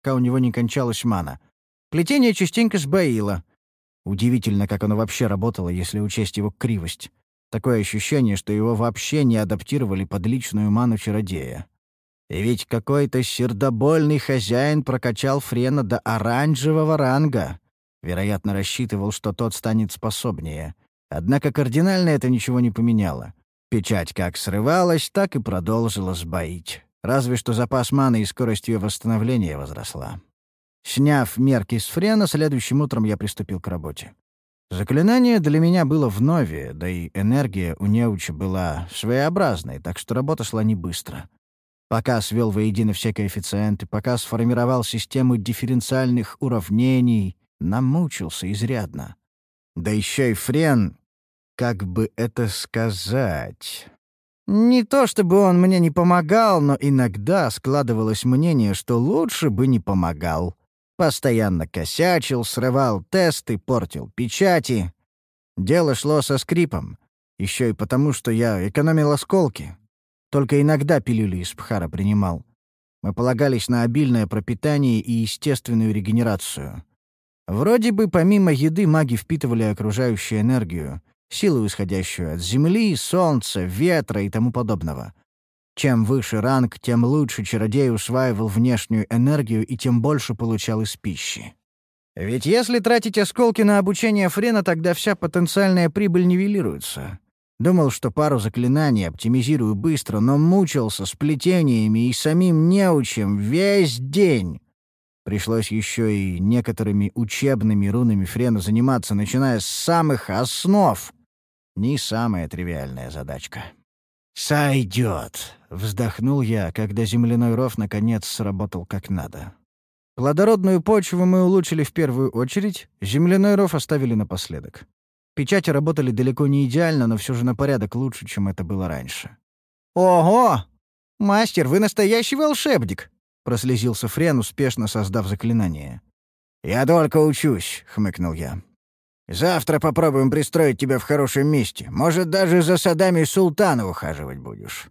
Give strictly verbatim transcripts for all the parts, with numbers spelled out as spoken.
пока у него не кончалась мана. Плетение частенько сбоило. Удивительно, как оно вообще работало, если учесть его кривость. Такое ощущение, что его вообще не адаптировали под личную ману чародея. И ведь какой-то сердобольный хозяин прокачал Френа до оранжевого ранга. Вероятно, рассчитывал, что тот станет способнее. Однако кардинально это ничего не поменяло. Печать как срывалась, так и продолжила сбоить. Разве что запас маны и скорость ее восстановления возросла. Сняв мерки с Френа, следующим утром я приступил к работе. Заклинание для меня было вновь, да и энергия у неуча была своеобразной, так что работа шла не быстро. Пока свел воедино все коэффициенты, пока сформировал систему дифференциальных уравнений, намучился изрядно. Да еще и Френ, как бы это сказать... Не то чтобы он мне не помогал, но иногда складывалось мнение, что лучше бы не помогал. Постоянно косячил, срывал тесты, портил печати. Дело шло со скрипом. Еще и потому, что я экономил осколки. Только иногда пилюли из Пхара принимал. Мы полагались на обильное пропитание и естественную регенерацию. Вроде бы помимо еды маги впитывали окружающую энергию, силу, исходящую от земли, солнца, ветра и тому подобного. Чем выше ранг, тем лучше чародей усваивал внешнюю энергию и тем больше получал из пищи. Ведь если тратить осколки на обучение Френа, тогда вся потенциальная прибыль нивелируется. Думал, что пару заклинаний оптимизирую быстро, но мучился с плетениями и самим неучем весь день. Пришлось еще и некоторыми учебными рунами Френа заниматься, начиная с самых основ. Не самая тривиальная задачка. «Сойдет», — вздохнул я, когда земляной ров наконец сработал как надо. Плодородную почву мы улучшили в первую очередь, земляной ров оставили напоследок. Печати работали далеко не идеально, но все же на порядок лучше, чем это было раньше. «Ого! Мастер, вы настоящий волшебник!» — прослезился Френ, успешно создав заклинание. «Я только учусь», — хмыкнул я. «Завтра попробуем пристроить тебя в хорошем месте. Может, даже за садами султана ухаживать будешь».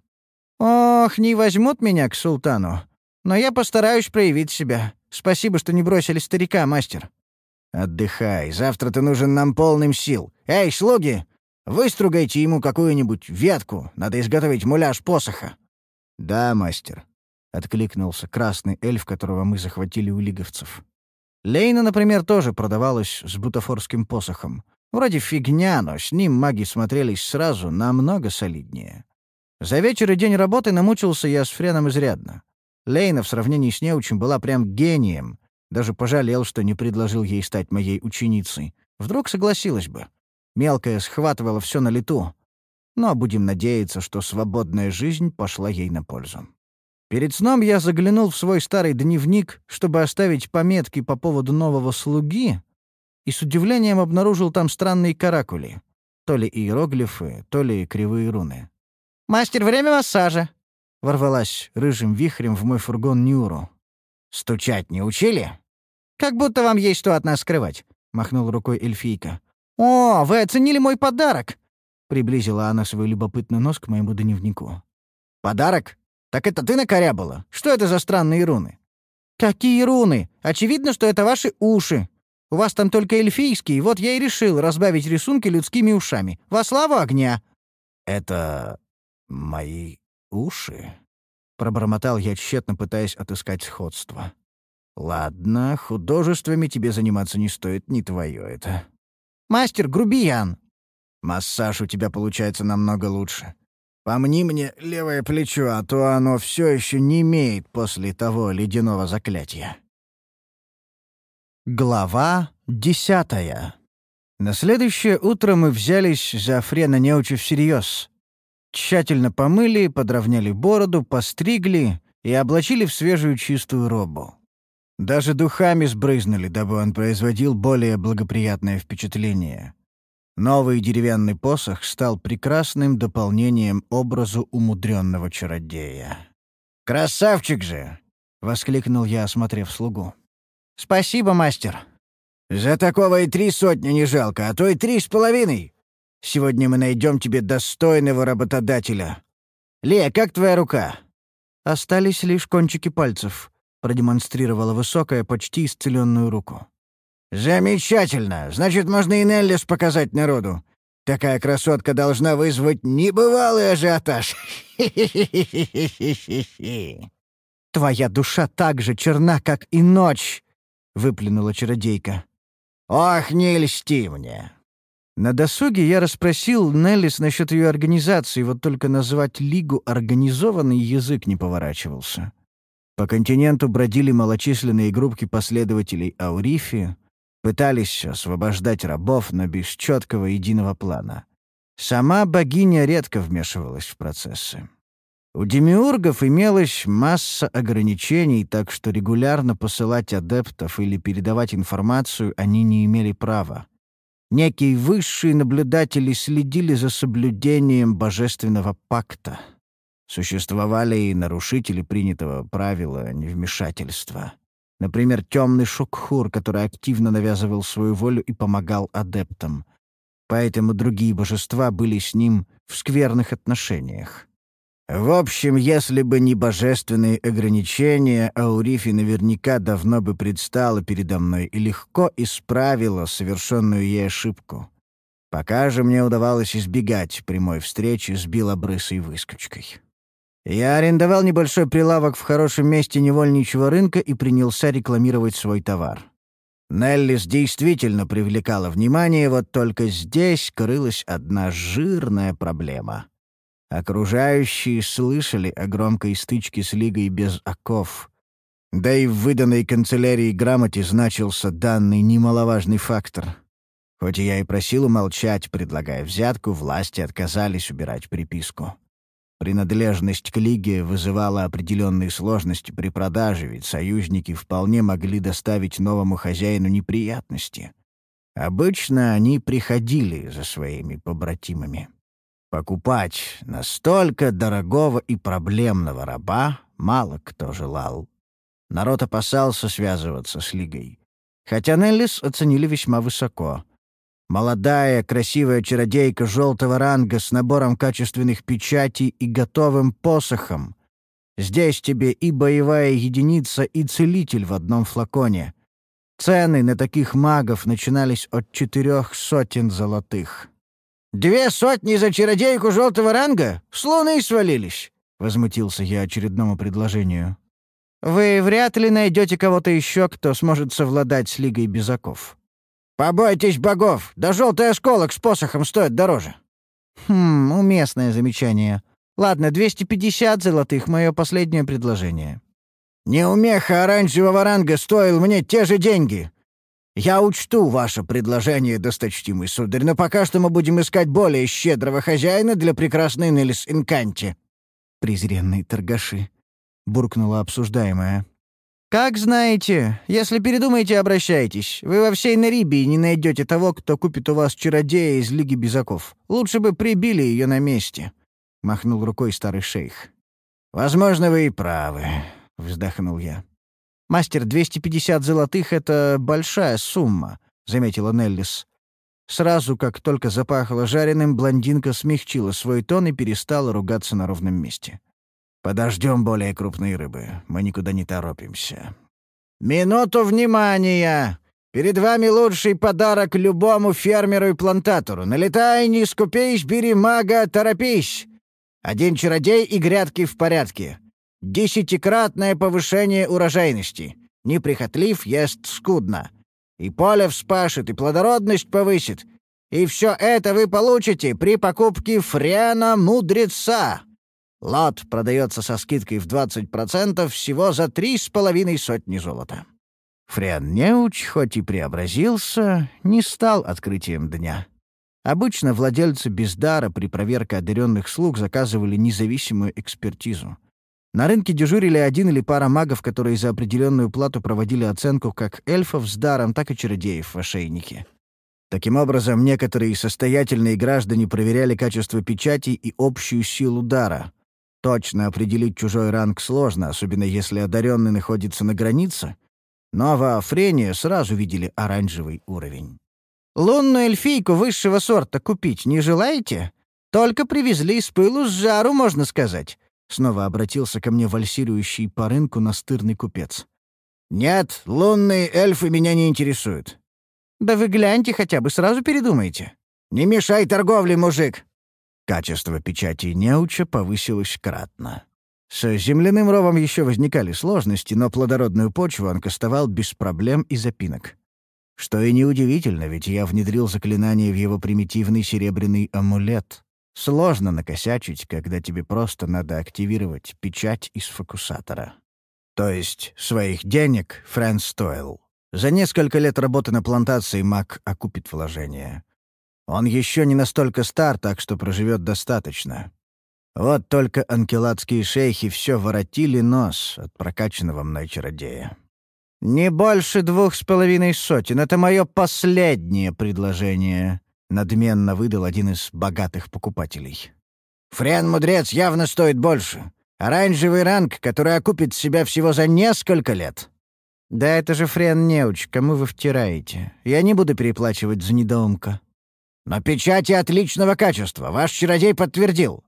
«Ох, не возьмут меня к султану. Но я постараюсь проявить себя. Спасибо, что не бросили старика, мастер». «Отдыхай. Завтра ты нужен нам полным сил. Эй, слуги! Выстругайте ему какую-нибудь ветку. Надо изготовить муляж посоха». «Да, мастер», — откликнулся красный эльф, которого мы захватили у лиговцев. Лейна, например, тоже продавалась с бутафорским посохом. Вроде фигня, но с ним маги смотрелись сразу намного солиднее. За вечер и день работы намучился я с Френом изрядно. Лейна в сравнении с неучем была прям гением. Даже пожалел, что не предложил ей стать моей ученицей. Вдруг согласилась бы. Мелкая схватывала все на лету. Но будем надеяться, что свободная жизнь пошла ей на пользу. Перед сном я заглянул в свой старый дневник, чтобы оставить пометки по поводу нового слуги, и с удивлением обнаружил там странные каракули. То ли иероглифы, то ли кривые руны. «Мастер, время массажа!» — ворвалась рыжим вихрем в мой фургон Нюру. «Стучать не учили?» «Как будто вам есть что от нас скрывать», — махнул рукой эльфийка. «О, вы оценили мой подарок!» — приблизила она свой любопытный нос к моему дневнику. «Подарок? Так это ты накорябала? Что это за странные руны?» «Какие руны? Очевидно, что это ваши уши. У вас там только эльфийские, вот я и решил разбавить рисунки людскими ушами. Во славу огня!» «Это мои уши?» — пробормотал я, тщетно пытаясь отыскать сходство. «Ладно, художествами тебе заниматься не стоит, не твое это». «Мастер, грубиян!» «Массаж у тебя получается намного лучше. Помни мне левое плечо, а то оно все еще не имеет после того ледяного заклятия». Глава десятая. На следующее утро мы взялись за Френа неуча всерьез. Тщательно помыли, подровняли бороду, постригли и облачили в свежую чистую робу. Даже духами сбрызнули, дабы он производил более благоприятное впечатление. Новый деревянный посох стал прекрасным дополнением образу умудренного чародея. «Красавчик же!» — воскликнул я, осмотрев слугу. «Спасибо, мастер». «За такого и три сотни не жалко, а то и три с половиной. Сегодня мы найдем тебе достойного работодателя. Лея, как твоя рука?» Остались лишь кончики пальцев. продемонстрировала высокая, почти исцеленную руку. «Замечательно! Значит, можно и Неллис показать народу. Такая красотка должна вызвать небывалый ажиотаж. «Твоя душа так же черна, как и ночь!» — выплюнула чародейка. «Ох, не льсти мне!» На досуге я расспросил Неллис насчет ее организации, вот только назвать Лигу организованный язык не поворачивался. По континенту бродили малочисленные группки последователей Аурифи, пытались освобождать рабов, но без четкого единого плана. Сама богиня редко вмешивалась в процессы. У демиургов имелась масса ограничений, так что регулярно посылать адептов или передавать информацию они не имели права. Некие высшие наблюдатели следили за соблюдением божественного пакта. Существовали и нарушители принятого правила невмешательства. Например, темный Шукхур, который активно навязывал свою волю и помогал адептам. Поэтому другие божества были с ним в скверных отношениях. В общем, если бы не божественные ограничения, Аурифи наверняка давно бы предстала передо мной и легко исправила совершенную ей ошибку. Пока же мне удавалось избегать прямой встречи с белобрысой выскочкой. Я арендовал небольшой прилавок в хорошем месте невольничьего рынка и принялся рекламировать свой товар. Неллис действительно привлекала внимание, вот только здесь крылась одна жирная проблема. Окружающие слышали о громкой стычке с Лигой без оков. Да и в выданной канцелярии грамоте значился данный немаловажный фактор. Хоть я и просил умолчать, предлагая взятку, власти отказались убирать приписку. Принадлежность к Лиге вызывала определенные сложности при продаже, ведь союзники вполне могли доставить новому хозяину неприятности. Обычно они приходили за своими побратимами. Покупать настолько дорогого и проблемного раба мало кто желал. Народ опасался связываться с Лигой. Хотя Неллис оценили весьма высоко. Молодая, красивая чародейка желтого ранга с набором качественных печатей и готовым посохом. Здесь тебе и боевая единица, и целитель в одном флаконе. Цены на таких магов начинались от четырех сотен золотых. «Две сотни за чародейку желтого ранга? С луны свалились!» — возмутился я очередному предложению. «Вы вряд ли найдете кого-то еще, кто сможет совладать с Лигой без оков». «Побойтесь богов! Да желтый осколок с посохом стоит дороже!» «Хм, уместное замечание. Ладно, двести пятьдесят золотых — мое последнее предложение». «Неумеха оранжевого ранга стоил мне те же деньги. Я учту ваше предложение, досточтимый сударь, но пока что мы будем искать более щедрого хозяина для прекрасной Неллис Инканти». «Презренные торгаши», — буркнула обсуждаемая. «Как знаете, если передумаете, обращайтесь. Вы во всей Нарибии не найдете того, кто купит у вас чародея из Лиги без оков. Лучше бы прибили ее на месте», — махнул рукой старый шейх. «Возможно, вы и правы», — вздохнул я. «Мастер, двести пятьдесят золотых — это большая сумма», — заметила Неллис. Сразу, как только запахло жареным, блондинка смягчила свой тон и перестала ругаться на ровном месте. «Подождем более крупной рыбы. Мы никуда не торопимся». «Минуту внимания! Перед вами лучший подарок любому фермеру и плантатору. Налетай, не скупись, бери мага, торопись! Один чародей и грядки в порядке. Десятикратное повышение урожайности. Неприхотлив, ест скудно. И поле вспашет, и плодородность повысит. И все это вы получите при покупке Френа Мудреца. Лот продается со скидкой в двадцать процентов всего за три с половиной сотни золота». Френ Неуч, хоть и преобразился, не стал открытием дня. Обычно владельцы бездара при проверке одаренных слуг заказывали независимую экспертизу. На рынке дежурили один или пара магов, которые за определенную плату проводили оценку как эльфов с даром, так и чародеев в ошейнике. Таким образом, некоторые состоятельные граждане проверяли качество печатей и общую силу дара. Точно определить чужой ранг сложно, особенно если одаренный находится на границе, но во Афрене сразу видели оранжевый уровень. «Лунную эльфийку высшего сорта купить не желаете? Только привезли с пылу с жару, можно сказать. Снова обратился ко мне вальсирующий по рынку настырный купец. «Нет, лунные эльфы меня не интересуют». «Да вы гляньте хотя бы, сразу передумайте». «Не мешай торговле, мужик!» Качество печати неуча повысилось кратно. С земляным ровом еще возникали сложности, но плодородную почву он кастовал без проблем и запинок. Что и неудивительно, ведь я внедрил заклинание в его примитивный серебряный амулет. Сложно накосячить, когда тебе просто надо активировать печать из фокусатора. То есть своих денег Фрэнс стоил. За несколько лет работы на плантации маг окупит вложения. Он еще не настолько стар, так что проживет достаточно. Вот только анкеладские шейхи все воротили нос от прокачанного мной чародея. «Не больше двух с половиной сотен. Это мое последнее предложение», — надменно выдал один из богатых покупателей. «Френ-мудрец явно стоит больше. Оранжевый ранг, который окупит себя всего за несколько лет». «Да это же Френ-неуч, кому вы втираете? Я не буду переплачивать за недоумка». «Но печати отличного качества. Ваш чародей подтвердил».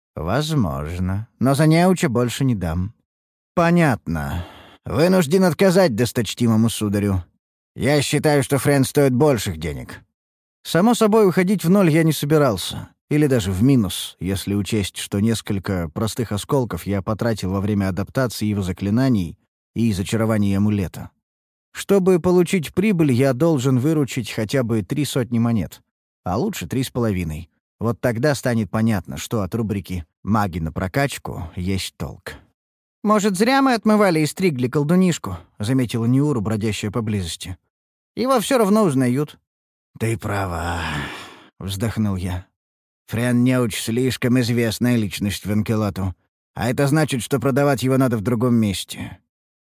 «Возможно. Но за неуча больше не дам». «Понятно. Вынужден отказать досточтимому сударю. Я считаю, что Френ стоит больших денег». Само собой, уходить в ноль я не собирался. Или даже в минус, если учесть, что несколько простых осколков я потратил во время адаптации его заклинаний и зачарований амулета. Чтобы получить прибыль, я должен выручить хотя бы три сотни монет. А лучше три с половиной. Вот тогда станет понятно, что от рубрики «Маги на прокачку» есть толк. «Может, зря мы отмывали и стригли колдунишку», — заметила Ниуру, бродящая поблизости. «Его все равно узнают». «Ты права», — вздохнул я. «Френ-неуч слишком известная личность в Анкелату, а это значит, что продавать его надо в другом месте.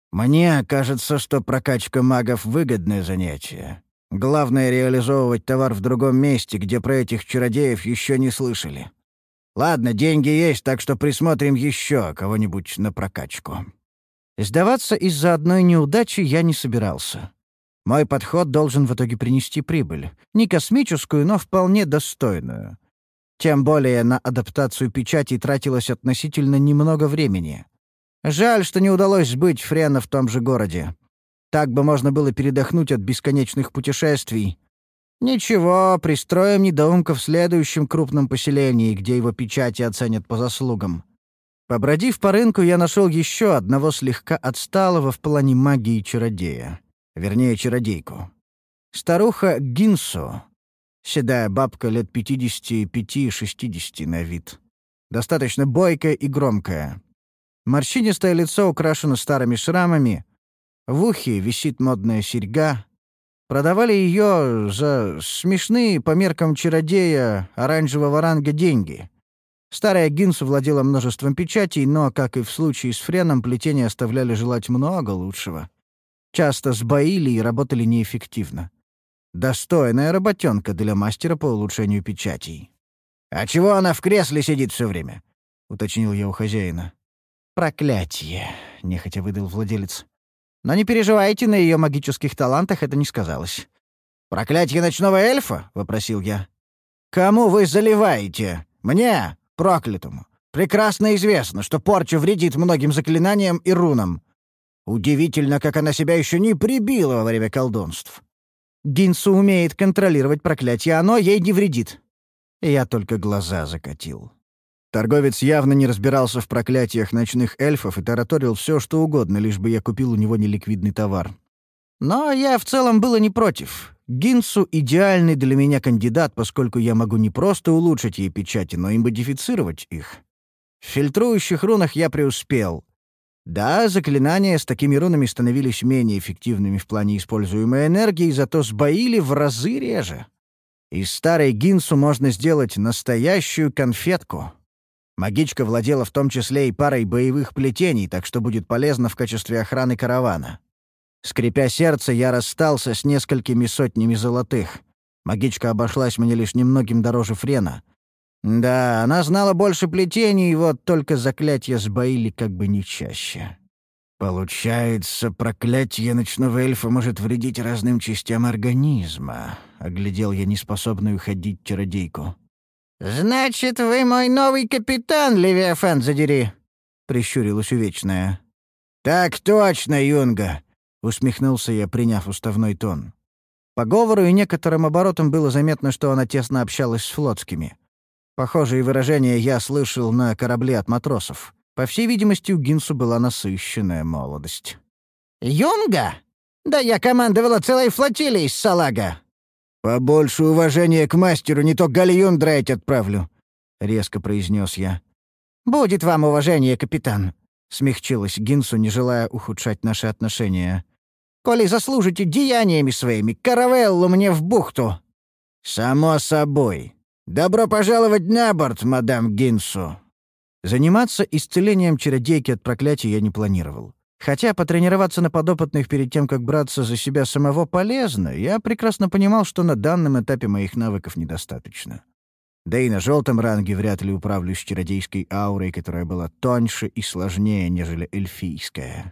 Мне кажется, что прокачка магов — выгодное занятие. Главное — реализовывать товар в другом месте, где про этих чародеев еще не слышали. Ладно, деньги есть, так что присмотрим еще кого-нибудь на прокачку». Сдаваться из-за одной неудачи я не собирался. Мой подход должен в итоге принести прибыль. Не космическую, но вполне достойную. Тем более на адаптацию печати тратилось относительно немного времени. Жаль, что не удалось сбыть Френа в том же городе. Так бы можно было передохнуть от бесконечных путешествий. Ничего, пристроим недоумка в следующем крупном поселении, где его печати оценят по заслугам. Побродив по рынку, я нашел еще одного слегка отсталого в плане магии чародея. Вернее, чародейку. Старуха Гинсу. Седая бабка лет пятидесяти пяти-шестидесяти на вид. Достаточно бойкая и громкая. Морщинистое лицо украшено старыми шрамами. В ухе висит модная серьга. Продавали ее за смешные по меркам чародея оранжевого ранга деньги. Старая Гинсу владела множеством печатей, но, как и в случае с Френом, плетения оставляли желать много лучшего. Часто сбоили и работали неэффективно. Достойная работенка для мастера по улучшению печатей. «А чего она в кресле сидит все время?» — уточнил я у хозяина. «Проклятие!» — нехотя выдал владелец. «Но не переживайте, на ее магических талантах это не сказалось». «Проклятие ночного эльфа?» — вопросил я. «Кому вы заливаете? Мне, проклятому. Прекрасно известно, что порча вредит многим заклинаниям и рунам. Удивительно, как она себя еще не прибила во время колдунств». «Гинсу умеет контролировать проклятие, оно ей не вредит». Я только глаза закатил. Торговец явно не разбирался в проклятиях ночных эльфов и тараторил все, что угодно, лишь бы я купил у него неликвидный товар. Но я в целом был и не против. Гинсу — идеальный для меня кандидат, поскольку я могу не просто улучшить ей печати, но и модифицировать их. В фильтрующих рунах я преуспел. Да, заклинания с такими рунами становились менее эффективными в плане используемой энергии, зато сбоили в разы реже. Из старой Гинсу можно сделать настоящую конфетку. Магичка владела в том числе и парой боевых плетений, так что будет полезно в качестве охраны каравана. Скрипя сердце, я расстался с несколькими сотнями золотых. Магичка обошлась мне лишь немногим дороже Френа. Да, она знала больше плетений, вот только заклятия сбоили как бы не чаще. «Получается, проклятие ночного эльфа может вредить разным частям организма», — оглядел я неспособную ходить чародейку. «Значит, вы мой новый капитан, Левиафан задери!» прищурилась увечная. «Так точно, Юнга!» — усмехнулся я, приняв уставной тон. По говору и некоторым оборотам было заметно, что она тесно общалась с флотскими. Похожие выражения я слышал на корабле от матросов. По всей видимости, у Гинсу была насыщенная молодость. «Юнга? Да я командовала целой флотилией с Салага!» «Побольше уважения к мастеру, не то гальюн драть отправлю», — резко произнес я. «Будет вам уважение, капитан», — смягчилась Гинсу, не желая ухудшать наши отношения. «Коли заслужите деяниями своими, каравеллу мне в бухту». «Само собой. Добро пожаловать на борт, мадам Гинсу». Заниматься исцелением чародейки от проклятия я не планировал. Хотя потренироваться на подопытных перед тем, как браться за себя самого, полезно, я прекрасно понимал, что на данном этапе моих навыков недостаточно. Да и на желтом ранге вряд ли управлюсь чародейской аурой, которая была тоньше и сложнее, нежели эльфийская.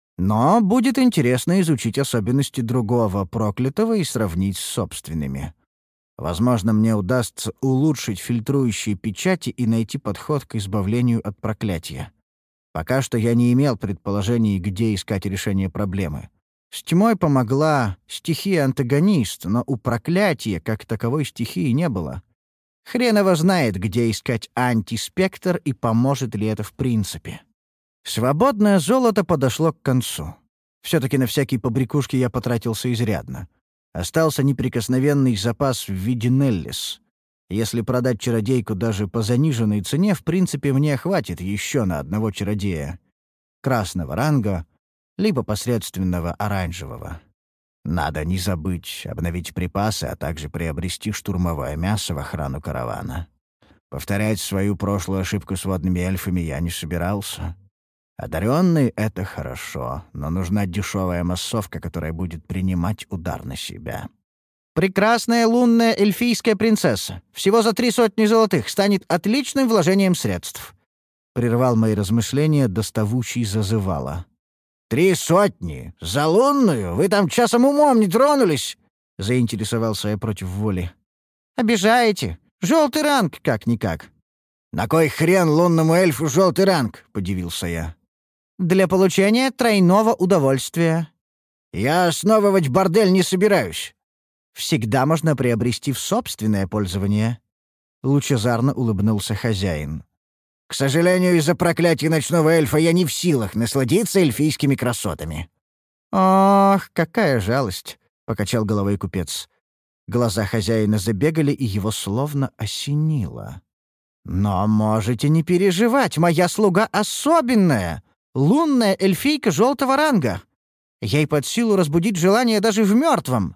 Но будет интересно изучить особенности другого проклятого и сравнить с собственными. Возможно, мне удастся улучшить фильтрующие печати и найти подход к избавлению от проклятия. Пока что я не имел предположений, где искать решение проблемы. С тьмой помогла стихия-антагонист, но у проклятия как таковой стихии не было. Хрен его знает, где искать антиспектр и поможет ли это в принципе. Свободное золото подошло к концу. Все-таки на всякие побрякушки я потратился изрядно. Остался неприкосновенный запас в виде Неллис. Если продать чародейку даже по заниженной цене, в принципе, мне хватит еще на одного чародея. Красного ранга, либо посредственного оранжевого. Надо не забыть обновить припасы, а также приобрести штурмовое мясо в охрану каравана. Повторять свою прошлую ошибку с водными эльфами я не собирался. Одаренный — это хорошо, но нужна дешевая массовка, которая будет принимать удар на себя. Прекрасная лунная эльфийская принцесса, всего за три сотни золотых, станет отличным вложением средств. Прервал мои размышления доставучий зазывала. «Три сотни? За лунную? Вы там часом умом не тронулись?» — заинтересовался я против воли. «Обижаете. Желтый ранг, как-никак». «На кой хрен лунному эльфу желтый ранг?» — подивился я. «Для получения тройного удовольствия». «Я основывать бордель не собираюсь». «Всегда можно приобрести в собственное пользование». Лучезарно улыбнулся хозяин. «К сожалению, из-за проклятия ночного эльфа я не в силах насладиться эльфийскими красотами». «Ох, какая жалость!» — покачал головой купец. Глаза хозяина забегали, и его словно осенило. «Но можете не переживать, моя слуга особенная, лунная эльфийка желтого ранга. Ей под силу разбудить желание даже в мертвом».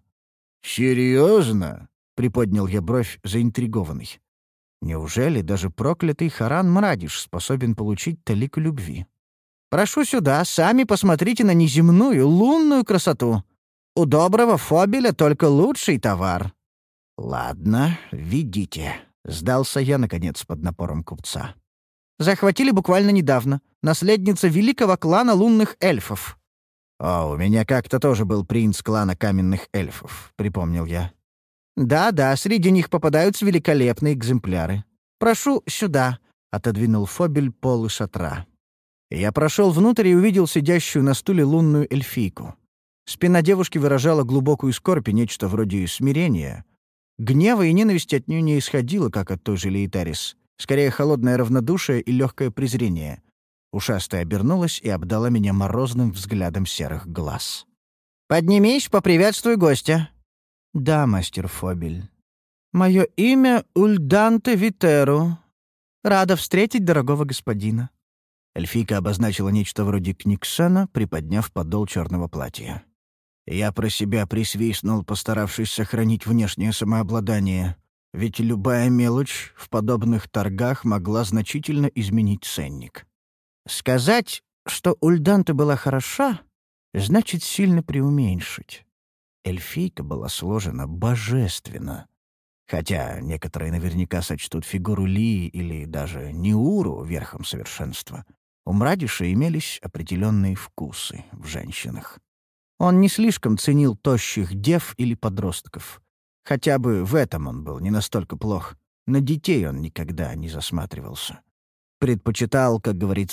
«Серьезно?» — приподнял я бровь, заинтригованный. «Неужели даже проклятый Харан Мрадиш способен получить талику любви? Прошу сюда, сами посмотрите на неземную, лунную красоту. У доброго Фобеля только лучший товар». «Ладно, ведите», — сдался я, наконец, под напором купца. «Захватили буквально недавно. Наследница великого клана лунных эльфов». «О, у меня как-то тоже был принц клана каменных эльфов», — припомнил я. «Да-да, среди них попадаются великолепные экземпляры. Прошу сюда», — отодвинул Фобель полы шатра. Я прошел внутрь и увидел сидящую на стуле лунную эльфийку. Спина девушки выражала глубокую скорбь и нечто вроде смирения. Гнева и ненависти от нее не исходило, как от той же Лейтарис. Скорее, холодное равнодушие и легкое презрение. Ушастая обернулась и обдала меня морозным взглядом серых глаз. «Поднимись, поприветствуй гостя». «Да, мастер Фобель. Мое имя Ульданте Витеру. Рада встретить дорогого господина». Эльфийка обозначила нечто вроде книгсена, приподняв подол черного платья. Я про себя присвистнул, постаравшись сохранить внешнее самообладание. Ведь любая мелочь в подобных торгах могла значительно изменить ценник. Сказать, что Ульданте была хороша, значит сильно преуменьшить. Эльфийка была сложена божественно. Хотя некоторые наверняка сочтут фигуру Лии или даже Неуру верхом совершенства. У Мрадиша имелись определенные вкусы в женщинах. Он не слишком ценил тощих дев или подростков. Хотя бы в этом он был не настолько плох. На детей он никогда не засматривался. Предпочитал, как говорится,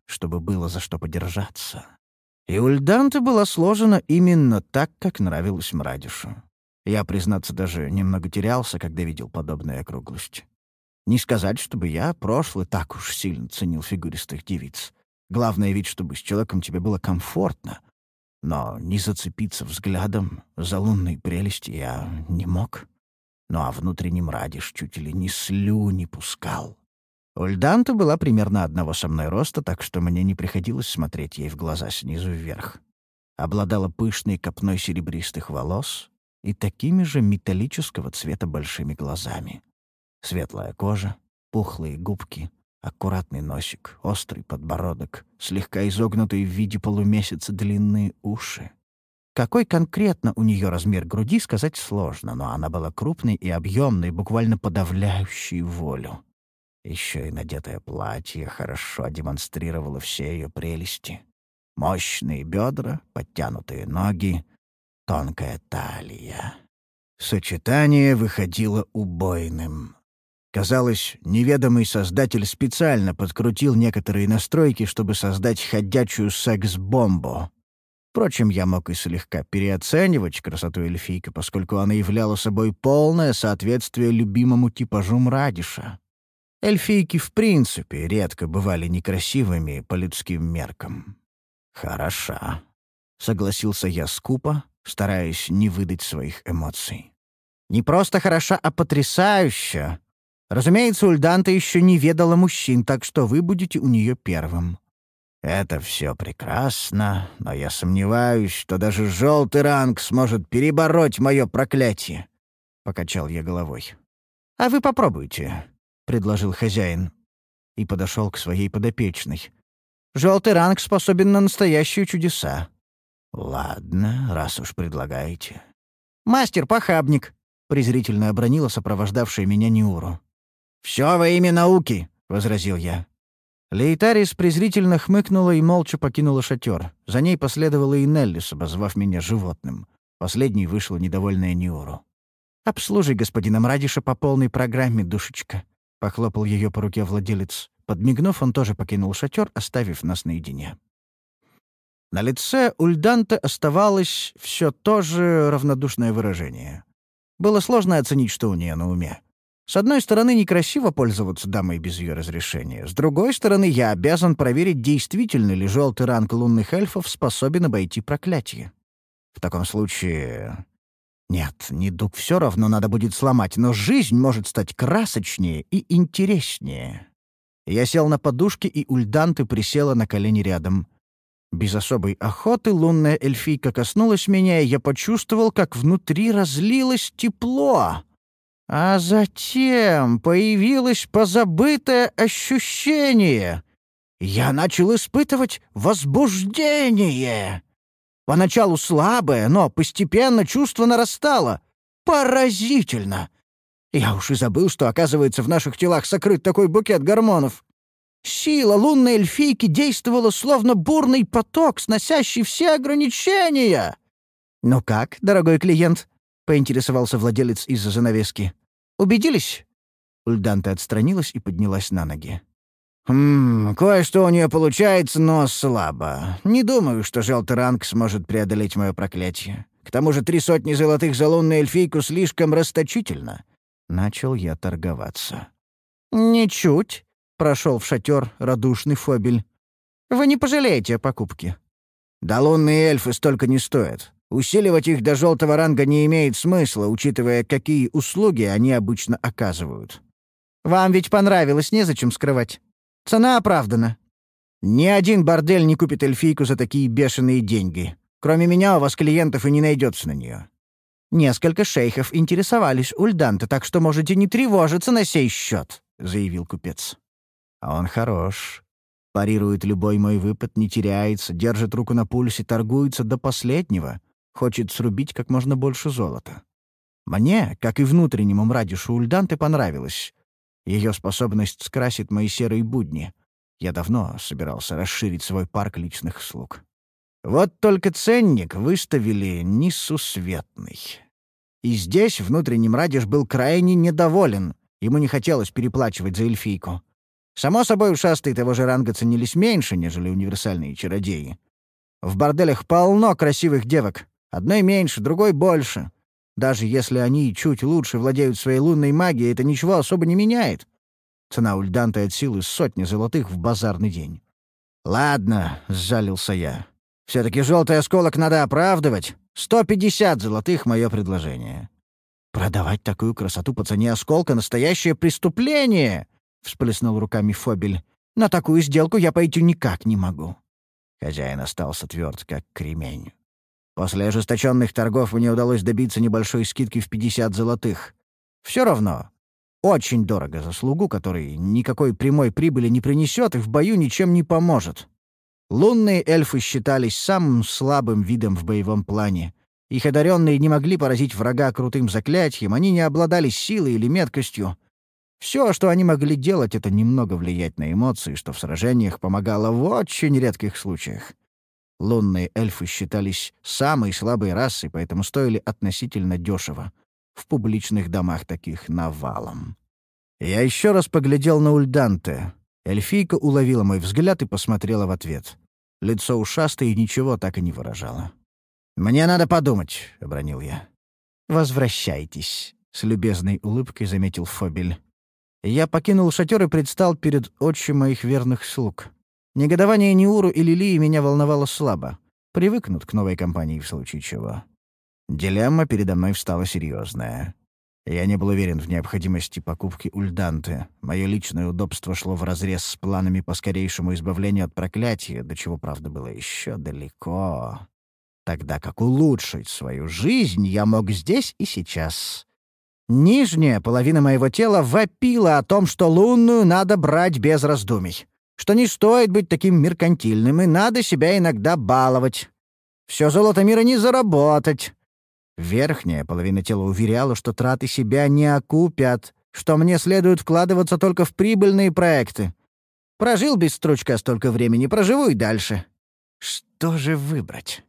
чтобы было за что подержаться. И Ульданта была сложена именно так, как нравилось Мрадишу. Я, признаться, даже немного терялся, когда видел подобные округлости. Не сказать, чтобы я прошлый так уж сильно ценил фигуристых девиц. Главное ведь, чтобы с человеком тебе было комфортно. Но не зацепиться взглядом за лунные прелести я не мог. Ну а внутренний Мрадиш чуть ли не слюни пускал. Ульданта была примерно одного со мной роста, так что мне не приходилось смотреть ей в глаза снизу вверх. Обладала пышной копной серебристых волос и такими же металлического цвета большими глазами. Светлая кожа, пухлые губки, аккуратный носик, острый подбородок, слегка изогнутые в виде полумесяца длинные уши. Какой конкретно у нее размер груди, сказать сложно, но она была крупной и объемной, буквально подавляющей волю. Еще и надетое платье хорошо демонстрировало все ее прелести. Мощные бедра, подтянутые ноги, тонкая талия. Сочетание выходило убойным. Казалось, неведомый создатель специально подкрутил некоторые настройки, чтобы создать ходячую секс-бомбу. Впрочем, я мог и слегка переоценивать красоту эльфийки, поскольку она являла собой полное соответствие любимому типажу Мрадиша. Эльфийки в принципе редко бывали некрасивыми по людским меркам. «Хороша», — согласился я скупо, стараясь не выдать своих эмоций. «Не просто хороша, а потрясающая. Разумеется, Ульданта еще не ведала мужчин, так что вы будете у нее первым». «Это все прекрасно, но я сомневаюсь, что даже желтый ранг сможет перебороть мое проклятие», — покачал я головой. «А вы попробуйте», — предложил хозяин и подошел к своей подопечной. «Желтый ранг способен на настоящие чудеса». «Ладно, раз уж предлагаете». «Мастер-похабник», — презрительно обронила сопровождавшая меня Ниуру. «Все во имя науки», — возразил я. Лейтарис презрительно хмыкнула и молча покинула шатер. За ней последовала и Неллис, обозвав меня животным. Последней вышла недовольная Ниуру. «Обслужи господина Мрадиша по полной программе, душечка», — похлопал ее по руке владелец. Подмигнув, он тоже покинул шатер, оставив нас наедине. На лице Ульданте оставалось все то же равнодушное выражение. Было сложно оценить, что у нее на уме. С одной стороны, некрасиво пользоваться дамой без ее разрешения. С другой стороны, я обязан проверить, действительно ли желтый ранг лунных эльфов способен обойти проклятие. В таком случае... Нет, недуг все равно надо будет сломать, но жизнь может стать красочнее и интереснее. Я сел на подушке, и Ульданте присела на колени рядом. Без особой охоты лунная эльфийка коснулась меня, и я почувствовал, как внутри разлилось тепло. А затем появилось позабытое ощущение. Я начал испытывать возбуждение. Поначалу слабое, но постепенно чувство нарастало. Поразительно! Я уж и забыл, что, оказывается, в наших телах сокрыт такой букет гормонов. Сила лунной эльфийки действовала словно бурный поток, сносящий все ограничения. «Ну как, дорогой клиент?» — поинтересовался владелец из-за занавески. «Убедились?» Ульданта отстранилась и поднялась на ноги. «Хм, кое-что у нее получается, но слабо. Не думаю, что желтый ранг сможет преодолеть мое проклятие. К тому же три сотни золотых за лунную эльфийку слишком расточительно». Начал я торговаться. «Ничуть», — прошел в шатер радушный Фобель. «Вы не пожалеете о покупке». «Да лунные эльфы столько не стоят. Усиливать их до желтого ранга не имеет смысла, учитывая, какие услуги они обычно оказывают». «Вам ведь понравилось, незачем скрывать. Цена оправдана. Ни один бордель не купит эльфийку за такие бешеные деньги. Кроме меня у вас клиентов и не найдется на нее». «Несколько шейхов интересовались Ульданте, так что можете не тревожиться на сей счет», — заявил купец. «А он хорош. Парирует любой мой выпад, не теряется, держит руку на пульсе, торгуется до последнего. Хочет срубить как можно больше золота. Мне, как и внутреннему Мрадишу Ульданте, понравилось. Ее способность скрасит мои серые будни. Я давно собирался расширить свой парк личных слуг. Вот только ценник выставили несусветный. И здесь внутренний Мрадиш был крайне недоволен. Ему не хотелось переплачивать за эльфийку. Само собой, ушастые того же ранга ценились меньше, нежели универсальные чародеи. В борделях полно красивых девок. Одной меньше, другой больше. Даже если они чуть лучше владеют своей лунной магией, это ничего особо не меняет. Цена ульданты от силы сотни золотых в базарный день. «Ладно», — сжалился я. «Все-таки желтый осколок надо оправдывать. Сто пятьдесят золотых — мое предложение». «Продавать такую красоту по цене осколка — настоящее преступление!» — всплеснул руками Фобель. «На такую сделку я пойти никак не могу». Хозяин остался тверд, как кремень. После ожесточенных торгов мне удалось добиться небольшой скидки в пятьдесят золотых. Все равно. Очень дорого за слугу, который никакой прямой прибыли не принесет и в бою ничем не поможет. Лунные эльфы считались самым слабым видом в боевом плане. Их одаренные не могли поразить врага крутым заклятием, они не обладали силой или меткостью. Все, что они могли делать, — это немного влиять на эмоции, что в сражениях помогало в очень редких случаях. Лунные эльфы считались самой слабой расой, поэтому стоили относительно дешево. В публичных домах таких навалом. Я еще раз поглядел на Ульданте. Эльфийка уловила мой взгляд и посмотрела в ответ. Лицо ушастое ничего так и не выражало. «Мне надо подумать», — обронил я. «Возвращайтесь», — с любезной улыбкой заметил Фобель. Я покинул шатер и предстал перед очи моих верных слуг. Негодование Ниуру и Лилии меня волновало слабо. Привыкнут к новой компании в случае чего. Дилемма передо мной встала серьезная. Я не был уверен в необходимости покупки Ульданты. Мое личное удобство шло вразрез с планами по скорейшему избавлению от проклятия, до чего, правда, было еще далеко. Тогда как улучшить свою жизнь я мог здесь и сейчас. Нижняя половина моего тела вопила о том, что лунную надо брать без раздумий, что не стоит быть таким меркантильным и надо себя иногда баловать. Все золото мира не заработать. Верхняя половина тела уверяла, что траты себя не окупят, что мне следует вкладываться только в прибыльные проекты. Прожил без стручка столько времени, проживу и дальше. Что же выбрать?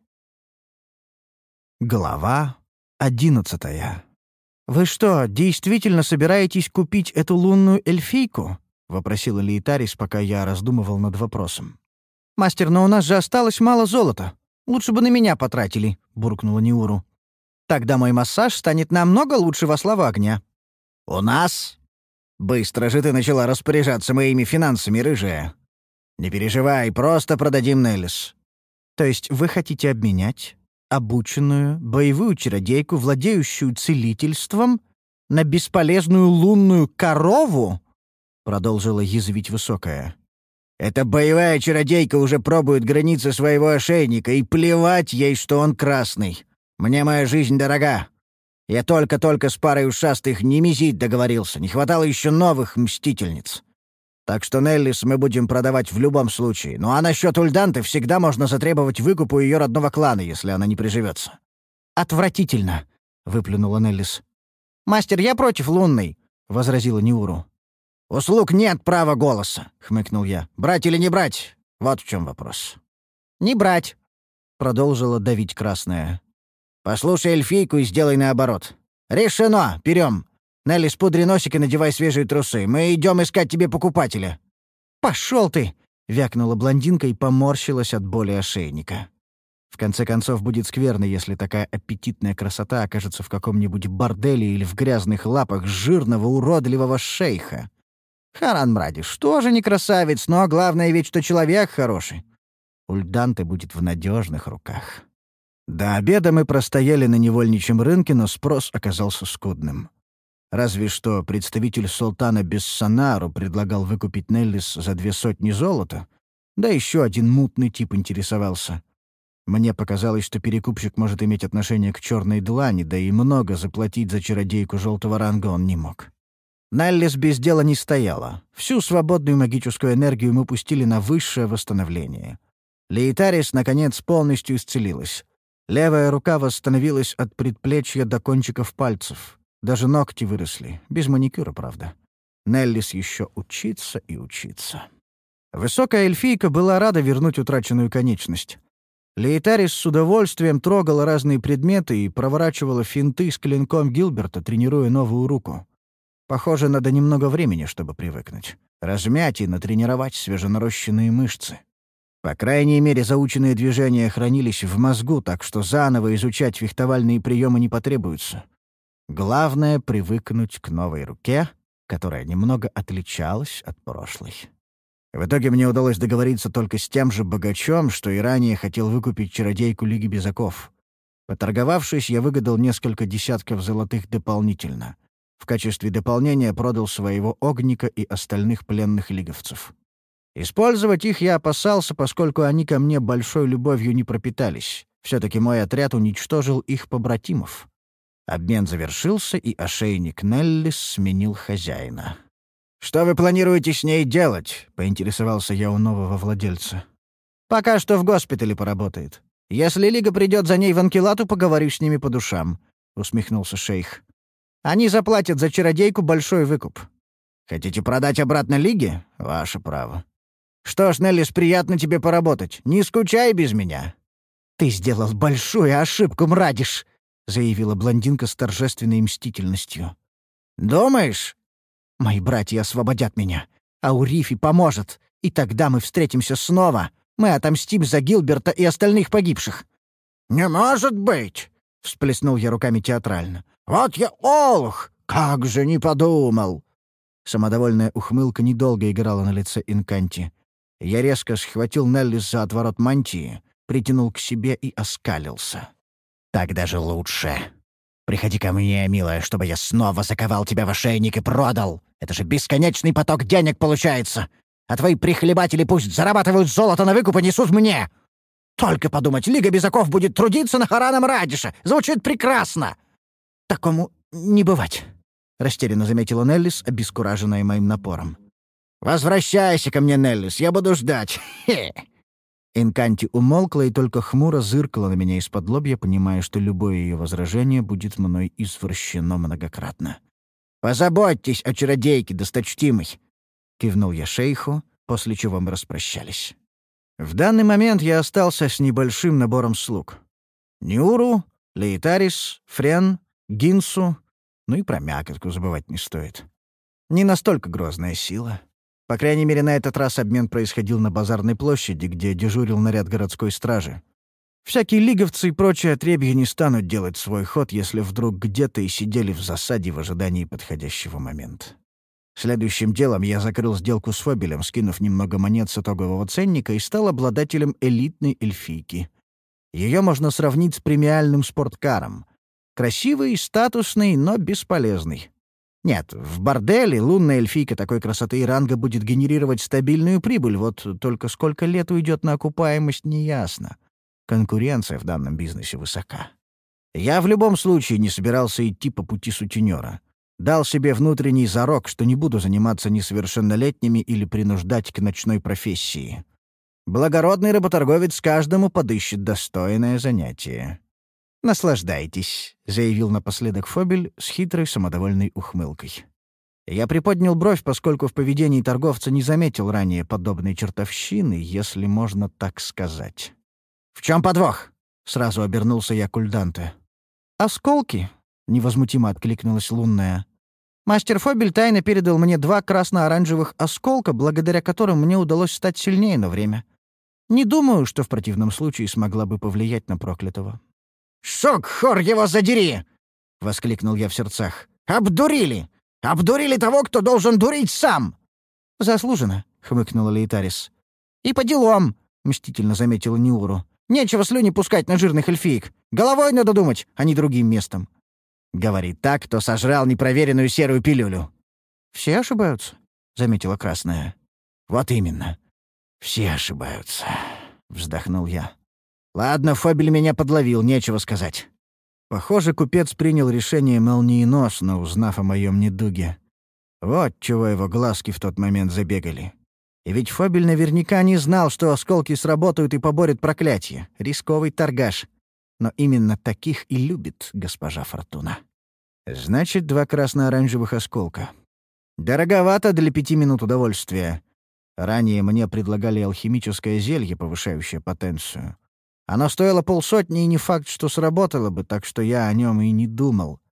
Глава одиннадцатая. «Вы что, действительно собираетесь купить эту лунную эльфийку?» — вопросила Лейтарис, пока я раздумывал над вопросом. «Мастер, но у нас же осталось мало золота. Лучше бы на меня потратили», — буркнула Ниуру. «Тогда мой массаж станет намного лучше во славу огня». «У нас? Быстро же ты начала распоряжаться моими финансами, рыжая. Не переживай, просто продадим Неллис». «То есть вы хотите обменять обученную боевую чародейку, владеющую целительством, на бесполезную лунную корову?» — продолжила язвить Высокая. «Эта боевая чародейка уже пробует границы своего ошейника, и плевать ей, что он красный. Мне моя жизнь дорога. Я только-только с парой ушастых немезид договорился, не хватало еще новых мстительниц. Так что Неллис мы будем продавать в любом случае. Ну а насчет Ульданты всегда можно затребовать выкуп у ее родного клана, если она не приживется». «Отвратительно», — выплюнула Неллис. «Мастер, я против лунной», — возразила Ниуру. «У слуг нет права голоса», — хмыкнул я. «Брать или не брать? Вот в чем вопрос». «Не брать», — продолжила давить красная. «Послушай эльфийку и сделай наоборот. Решено, берем. Неллис, пудри носик и надевай свежие трусы. Мы идем искать тебе покупателя». «Пошел ты!» — вякнула блондинка и поморщилась от боли ошейника. В конце концов, будет скверно, если такая аппетитная красота окажется в каком-нибудь борделе или в грязных лапах жирного, уродливого шейха. Харан Мради, что же не красавец, но главное ведь, что человек хороший. Ульданте будет в надежных руках. До обеда мы простояли на невольничьем рынке, но спрос оказался скудным. Разве что представитель султана Бессанару предлагал выкупить Неллис за две сотни золота, да еще один мутный тип интересовался. Мне показалось, что перекупщик может иметь отношение к черной длани, да и много заплатить за чародейку желтого ранга он не мог. Неллис без дела не стояла. Всю свободную магическую энергию мы пустили на высшее восстановление. Лейтарис, наконец, полностью исцелилась. Левая рука восстановилась от предплечья до кончиков пальцев. Даже ногти выросли. Без маникюра, правда. Неллис еще учиться и учиться. Высокая эльфийка была рада вернуть утраченную конечность. Лейтарис с удовольствием трогала разные предметы и проворачивала финты с клинком Гилберта, тренируя новую руку. Похоже, надо немного времени, чтобы привыкнуть. Размять и натренировать свеженарощенные мышцы. По крайней мере, заученные движения хранились в мозгу, так что заново изучать фехтовальные приемы не потребуется. Главное — привыкнуть к новой руке, которая немного отличалась от прошлой. В итоге мне удалось договориться только с тем же богачом, что и ранее хотел выкупить чародейку Лиги Безаков. Поторговавшись, я выгадал несколько десятков золотых дополнительно. В качестве дополнения продал своего огника и остальных пленных лиговцев. Использовать их я опасался, поскольку они ко мне большой любовью не пропитались. Все-таки мой отряд уничтожил их побратимов. Обмен завершился, и ошейник Неллис сменил хозяина. «Что вы планируете с ней делать?» — поинтересовался я у нового владельца. «Пока что в госпитале поработает. Если Лига придет за ней в Анкелату, поговорю с ними по душам», — усмехнулся шейх. «Они заплатят за чародейку большой выкуп». «Хотите продать обратно Лиге? Ваше право. Что ж, Неллис, приятно тебе поработать. Не скучай без меня». «Ты сделал большую ошибку, мрадиш», — заявила блондинка с торжественной мстительностью. «Думаешь?» «Мои братья освободят меня, а Урифи поможет, и тогда мы встретимся снова. Мы отомстим за Гилберта и остальных погибших». «Не может быть!» — всплеснул я руками театрально. «Вот я олух! Как же не подумал!» Самодовольная ухмылка недолго играла на лице Инканти. Я резко схватил Неллис за отворот мантии, притянул к себе и оскалился. «Так даже лучше. Приходи ко мне, милая, чтобы я снова заковал тебя в ошейник и продал. Это же бесконечный поток денег получается. А твои прихлебатели пусть зарабатывают золото на выкуп и несут мне. Только подумать, Лига Безаков будет трудиться на Хараном Радише. Звучит прекрасно!» «Такому не бывать», — растерянно заметила Неллис, обескураженная моим напором. «Возвращайся ко мне, Неллис, я буду ждать. Хе!» Инканти умолкла и только хмуро зыркала на меня из-под лобья, понимая, что любое ее возражение будет мной извращено многократно. «Позаботьтесь о чародейке, досточтимый!» — кивнул я шейху, после чего мы распрощались. В данный момент я остался с небольшим набором слуг. Ниуру, Лейтарис, Френ, Гинсу, ну и про мякотку забывать не стоит. Не настолько грозная сила. По крайней мере, на этот раз обмен происходил на базарной площади, где дежурил наряд городской стражи. Всякие лиговцы и прочие отребья не станут делать свой ход, если вдруг где-то и сидели в засаде в ожидании подходящего момента. Следующим делом я закрыл сделку с Фобелем, скинув немного монет с итогового ценника, и стал обладателем элитной эльфийки. Ее можно сравнить с премиальным спорткаром. Красивый, статусный, но бесполезный. Нет, в борделе лунная эльфийка такой красоты и ранга будет генерировать стабильную прибыль, вот только сколько лет уйдет на окупаемость, неясно. Конкуренция в данном бизнесе высока. Я в любом случае не собирался идти по пути сутенера. Дал себе внутренний зарок, что не буду заниматься несовершеннолетними или принуждать к ночной профессии. Благородный работорговец каждому подыщет достойное занятие. «Наслаждайтесь», — заявил напоследок Фобель с хитрой самодовольной ухмылкой. Я приподнял бровь, поскольку в поведении торговца не заметил ранее подобной чертовщины, если можно так сказать. «В чем подвох?» — сразу обернулся я к Ульданте. «Осколки», — невозмутимо откликнулась лунная. «Мастер Фобель тайно передал мне два красно-оранжевых осколка, благодаря которым мне удалось стать сильнее на время. Не думаю, что в противном случае смогла бы повлиять на проклятого». «Шок, хор его задери!» — воскликнул я в сердцах. «Обдурили! Обдурили того, кто должен дурить сам!» «Заслуженно», — хмыкнула Лейтарис. «И по делам», — мстительно заметила Ниуру. «Нечего слюни пускать на жирных эльфиек. Головой надо думать, а не другим местом». «Говорит так, кто сожрал непроверенную серую пилюлю». «Все ошибаются», — заметила Красная. «Вот именно. Все ошибаются», — вздохнул я. «Ладно, Фобель меня подловил, нечего сказать». Похоже, купец принял решение молниеносно, узнав о моем недуге. Вот чего его глазки в тот момент забегали. И ведь Фобель наверняка не знал, что осколки сработают и поборят проклятие. Рисковый торгаш. Но именно таких и любит госпожа Фортуна. Значит, два красно-оранжевых осколка. Дороговато для пяти минут удовольствия. Ранее мне предлагали алхимическое зелье, повышающее потенцию. Оно стоило полсотни, и не факт, что сработало бы, так что я о нем и не думал.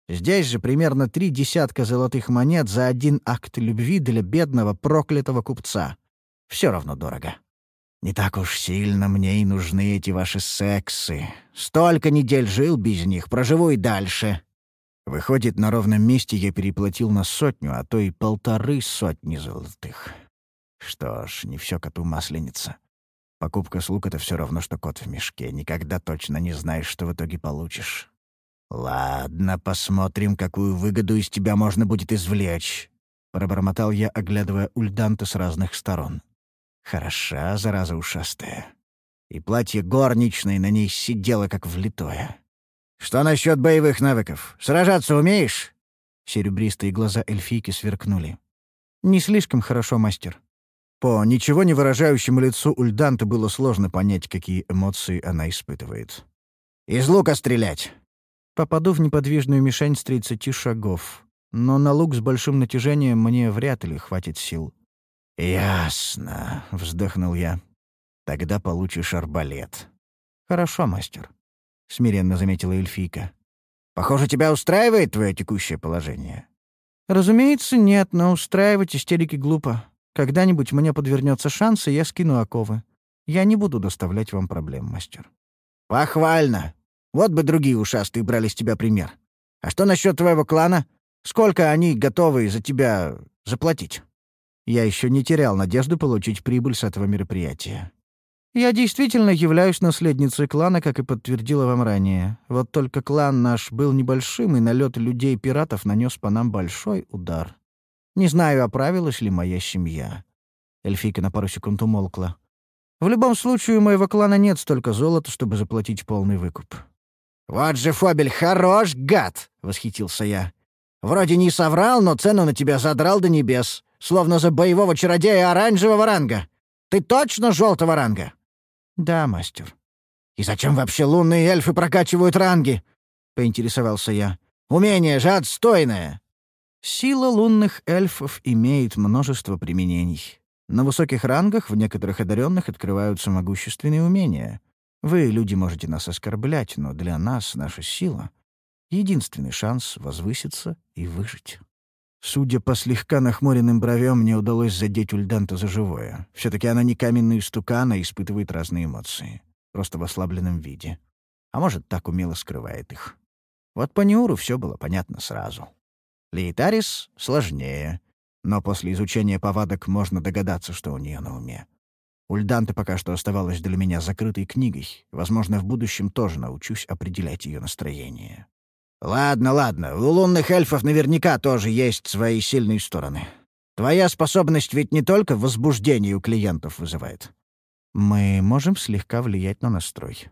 Здесь же примерно три десятка золотых монет за один акт любви для бедного проклятого купца. Все равно дорого. Не так уж сильно мне и нужны эти ваши сексы. Столько недель жил без них, проживу и дальше. Выходит, на ровном месте я переплатил на сотню, а то и полторы сотни золотых. Что ж, не все коту масленица. Покупка слуг — это все равно, что кот в мешке. Никогда точно не знаешь, что в итоге получишь. «Ладно, посмотрим, какую выгоду из тебя можно будет извлечь», — пробормотал я, оглядывая Ульданта с разных сторон. «Хороша, зараза ушастая. И платье горничной на ней сидело, как влитое. Что насчет боевых навыков? Сражаться умеешь?» Серебристые глаза эльфийки сверкнули. «Не слишком хорошо, мастер». По ничего не выражающему лицу Ульданта было сложно понять, какие эмоции она испытывает. «Из лука стрелять!» Попаду в неподвижную мишень с тридцати шагов, но на лук с большим натяжением мне вряд ли хватит сил. «Ясно», — вздохнул я. «Тогда получишь арбалет». «Хорошо, мастер», — смиренно заметила эльфийка. «Похоже, тебя устраивает твое текущее положение?» «Разумеется, нет, но устраивать истерики глупо. Когда-нибудь мне подвернется шанс, и я скину оковы. Я не буду доставлять вам проблем, мастер». «Похвально. Вот бы другие ушастые брали с тебя пример. А что насчет твоего клана? Сколько они готовы за тебя заплатить?» Я еще не терял надежду получить прибыль с этого мероприятия. «Я действительно являюсь наследницей клана, как и подтвердила вам ранее. Вот только клан наш был небольшим, и налет людей-пиратов нанес по нам большой удар. Не знаю, оправилась ли моя семья». Эльфийка на пару секунд умолкла. «В любом случае, у моего клана нет столько золота, чтобы заплатить полный выкуп». «Вот же Фобель хорош, гад!» — восхитился я. «Вроде не соврал, но цену на тебя задрал до небес, словно за боевого чародея оранжевого ранга. Ты точно желтого ранга?» «Да, мастер». «И зачем вообще лунные эльфы прокачивают ранги?» — поинтересовался я. «Умение же отстойное!» Сила лунных эльфов имеет множество применений. На высоких рангах в некоторых одаренных открываются могущественные умения. Вы, люди, можете нас оскорблять, но для нас наша сила — единственный шанс возвыситься и выжить. Судя по слегка нахмуренным бровям, мне удалось задеть Ульданта за живое. Все-таки она не каменный стукан, а испытывает разные эмоции. Просто в ослабленном виде. А может, так умело скрывает их. Вот по Неуру все было понятно сразу. Лейтарис сложнее, но после изучения повадок можно догадаться, что у нее на уме. Ульданта пока что оставалась для меня закрытой книгой. Возможно, в будущем тоже научусь определять ее настроение. «Ладно, ладно, у лунных эльфов наверняка тоже есть свои сильные стороны. Твоя способность ведь не только возбуждение у клиентов вызывает. Мы можем слегка влиять на настрой».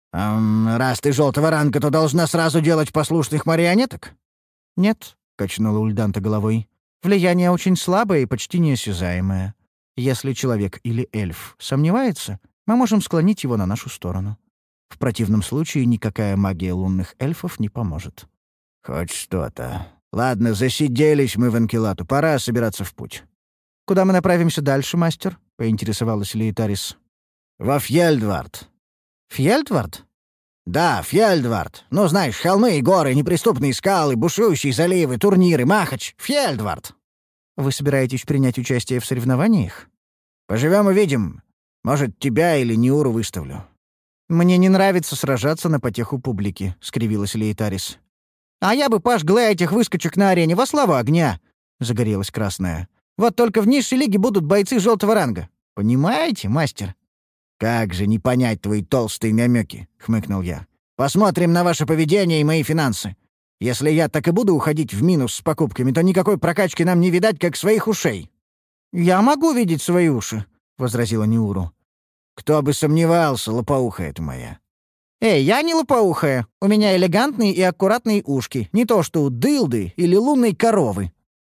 «Эм, раз ты желтого ранга, то должна сразу делать послушных марионеток?» «Нет», — качнула Ульданта головой. «Влияние очень слабое и почти неосязаемое. Если человек или эльф сомневается, мы можем склонить его на нашу сторону. В противном случае никакая магия лунных эльфов не поможет». «Хоть что-то. Ладно, засиделись мы в Энкелату. Пора собираться в путь». «Куда мы направимся дальше, мастер?» — поинтересовалась Лейтарис. «Во Фьельдвард». «Фьельдвард?» «Да, Фьельдвард. Ну, знаешь, холмы и горы, неприступные скалы, бушующие заливы, турниры, Махач. Фьельдвард». «Вы собираетесь принять участие в соревнованиях?» «Поживем — увидим. Может, тебя или Неуру выставлю». «Мне не нравится сражаться на потеху публики», — скривилась Лейтарис. «А я бы пожгла этих выскочек на арене во славу огня», — загорелась Красная. «Вот только в низшей лиге будут бойцы желтого ранга. Понимаете, мастер?» «Как же не понять твои толстые намеки?» — хмыкнул я. «Посмотрим на ваше поведение и мои финансы. Если я так и буду уходить в минус с покупками, то никакой прокачки нам не видать, как своих ушей». «Я могу видеть свои уши», — возразила Неуру. «Кто бы сомневался, лопоухая ты моя». «Эй, я не лопоухая. У меня элегантные и аккуратные ушки, не то что у дылды или лунной коровы».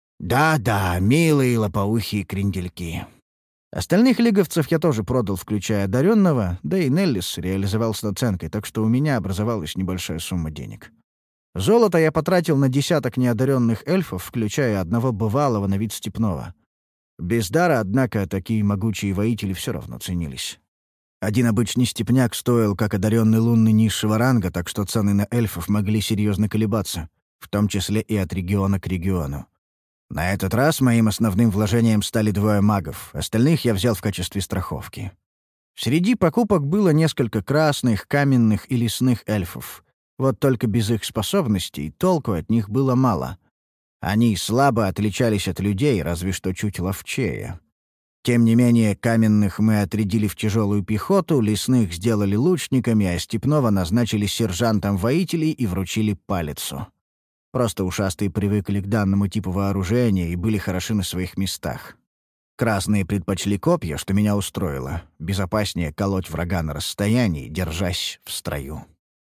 «Да-да, милые лопоухие крендельки». Остальных лиговцев я тоже продал, включая одаренного, да и Неллис реализовал с наценкой, так что у меня образовалась небольшая сумма денег. Золото я потратил на десяток неодаренных эльфов, включая одного бывалого на вид степного. Без дара, однако, такие могучие воители все равно ценились. Один обычный степняк стоил как одаренный лунный низшего ранга, так что цены на эльфов могли серьезно колебаться. в том числе и от региона к региону. На этот раз моим основным вложением стали двое магов, остальных я взял в качестве страховки. Среди покупок было несколько красных, каменных и лесных эльфов. Вот только без их способностей толку от них было мало. Они слабо отличались от людей, разве что чуть ловчее. Тем не менее, каменных мы отрядили в тяжелую пехоту, лесных сделали лучниками, а степного назначили сержантом воителей и вручили палицу. Просто ушастые привыкли к данному типу вооружения и были хороши на своих местах. Красные предпочли копья, что меня устроило. Безопаснее колоть врага на расстоянии, держась в строю.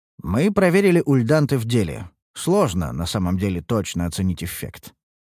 Мы проверили ульданты в деле. Сложно, на самом деле, точно оценить эффект.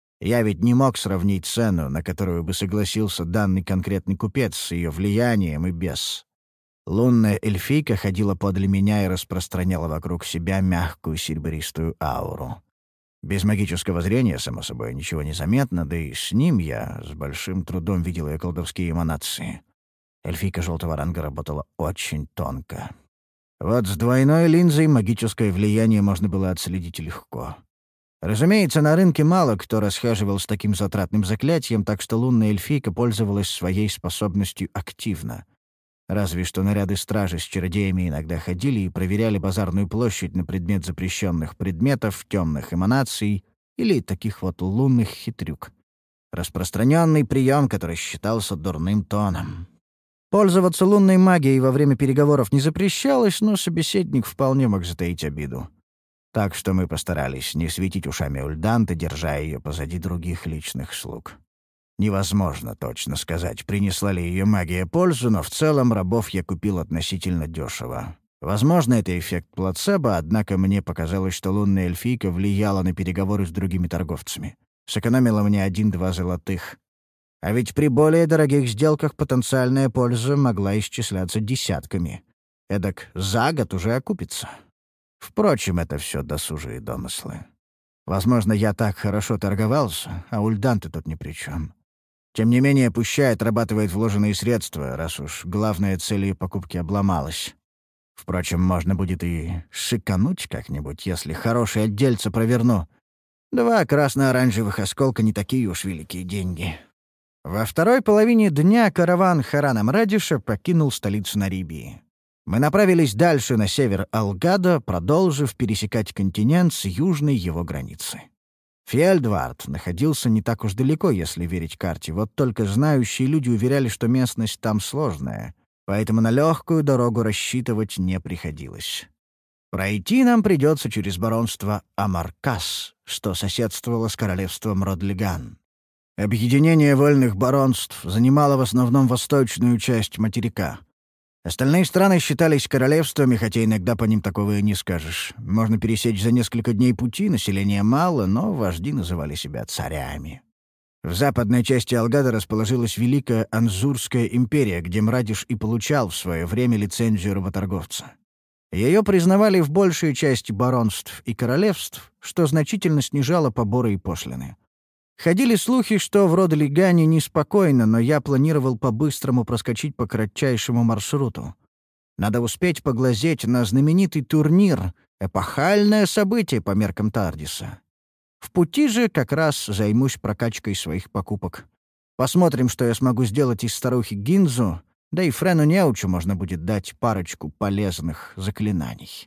Я ведь не мог сравнить цену, на которую бы согласился данный конкретный купец с ее влиянием и без. Лунная эльфийка ходила подле меня и распространяла вокруг себя мягкую серебристую ауру. Без магического зрения, само собой, ничего не заметно, да и с ним я с большим трудом видел ее колдовские эманации. Эльфийка желтого ранга работала очень тонко. Вот с двойной линзой магическое влияние можно было отследить легко. Разумеется, на рынке мало кто расхаживал с таким затратным заклятием, так что лунная эльфийка пользовалась своей способностью активно. Разве что наряды стражи с чародеями иногда ходили и проверяли базарную площадь на предмет запрещенных предметов, темных эманаций или таких вот лунных хитрюк. Распространенный прием, который считался дурным тоном. Пользоваться лунной магией во время переговоров не запрещалось, но собеседник вполне мог затаить обиду. Так что мы постарались не светить ушами ульданты, держа ее позади других личных слуг. Невозможно точно сказать, принесла ли ее магия пользу, но в целом рабов я купил относительно дешево. Возможно, это эффект плацебо, однако мне показалось, что лунная эльфийка влияла на переговоры с другими торговцами. Сэкономила мне один-два золотых. А ведь при более дорогих сделках потенциальная польза могла исчисляться десятками. Эдак за год уже окупится. Впрочем, это все досужие домыслы. Возможно, я так хорошо торговался, а ульданты тут ни при чем. Тем не менее, пущай отрабатывает вложенные средства, раз уж главная цель ее покупки обломалась. Впрочем, можно будет и шикануть как-нибудь, если хорошие отдельца проверну. Два красно-оранжевых осколка — не такие уж великие деньги. Во второй половине дня караван Харана Мрадиша покинул столицу Нарибии. Мы направились дальше на север Алгада, продолжив пересекать континент с южной его границы. Фьельдвард находился не так уж далеко, если верить карте, вот только знающие люди уверяли, что местность там сложная, поэтому на легкую дорогу рассчитывать не приходилось. Пройти нам придется через баронство Амаркас, что соседствовало с королевством Родлиган. Объединение вольных баронств занимало в основном восточную часть материка. Остальные страны считались королевствами, хотя иногда по ним такого и не скажешь. Можно пересечь за несколько дней пути, населения мало, но вожди называли себя царями. В западной части Алгада расположилась Великая Анзурская империя, где Мрадиш и получал в свое время лицензию работорговца. Ее признавали в большей части баронств и королевств, что значительно снижало поборы и пошлины. Ходили слухи, что в Родлигане неспокойно, но я планировал по-быстрому проскочить по кратчайшему маршруту. Надо успеть поглазеть на знаменитый турнир, эпохальное событие по меркам Тардиса. В пути же как раз займусь прокачкой своих покупок. Посмотрим, что я смогу сделать из старухи Гинзу, да и Френу Неучу можно будет дать парочку полезных заклинаний.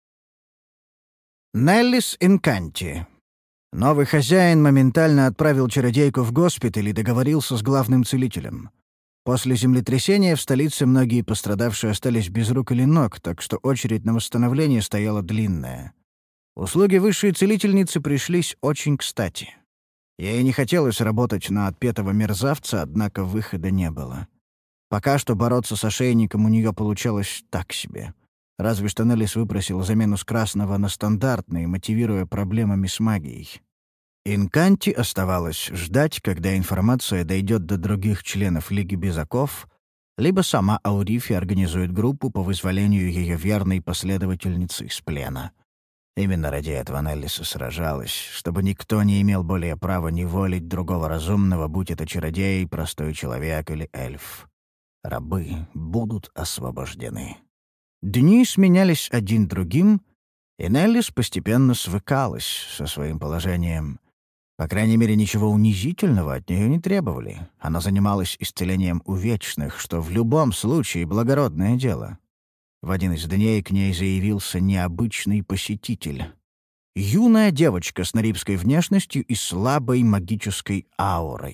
Неллис Инканти. Новый хозяин моментально отправил чародейку в госпиталь и договорился с главным целителем. После землетрясения в столице многие пострадавшие остались без рук или ног, так что очередь на восстановление стояла длинная. Услуги высшей целительницы пришлись очень кстати. Ей не хотелось работать на отпетого мерзавца, однако выхода не было. Пока что бороться с ошейником у нее получалось так себе. Разве что Неллис выпросил замену с красного на стандартный, мотивируя проблемами с магией. Инканти оставалось ждать, когда информация дойдет до других членов Лиги Безаков, либо сама Аурифи организует группу по вызволению ее верной последовательницы из плена. Именно ради этого Неллис и сражалась, чтобы никто не имел более права неволить другого разумного, будь это чародей, простой человек или эльф. Рабы будут освобождены. Дни сменялись один другим, И Неллис постепенно свыкалась со своим положением. По крайней мере, ничего унизительного от нее не требовали. Она занималась исцелением увечных, что в любом случае благородное дело. В один из дней к ней заявился необычный посетитель. Юная девочка с нарибской внешностью и слабой магической аурой.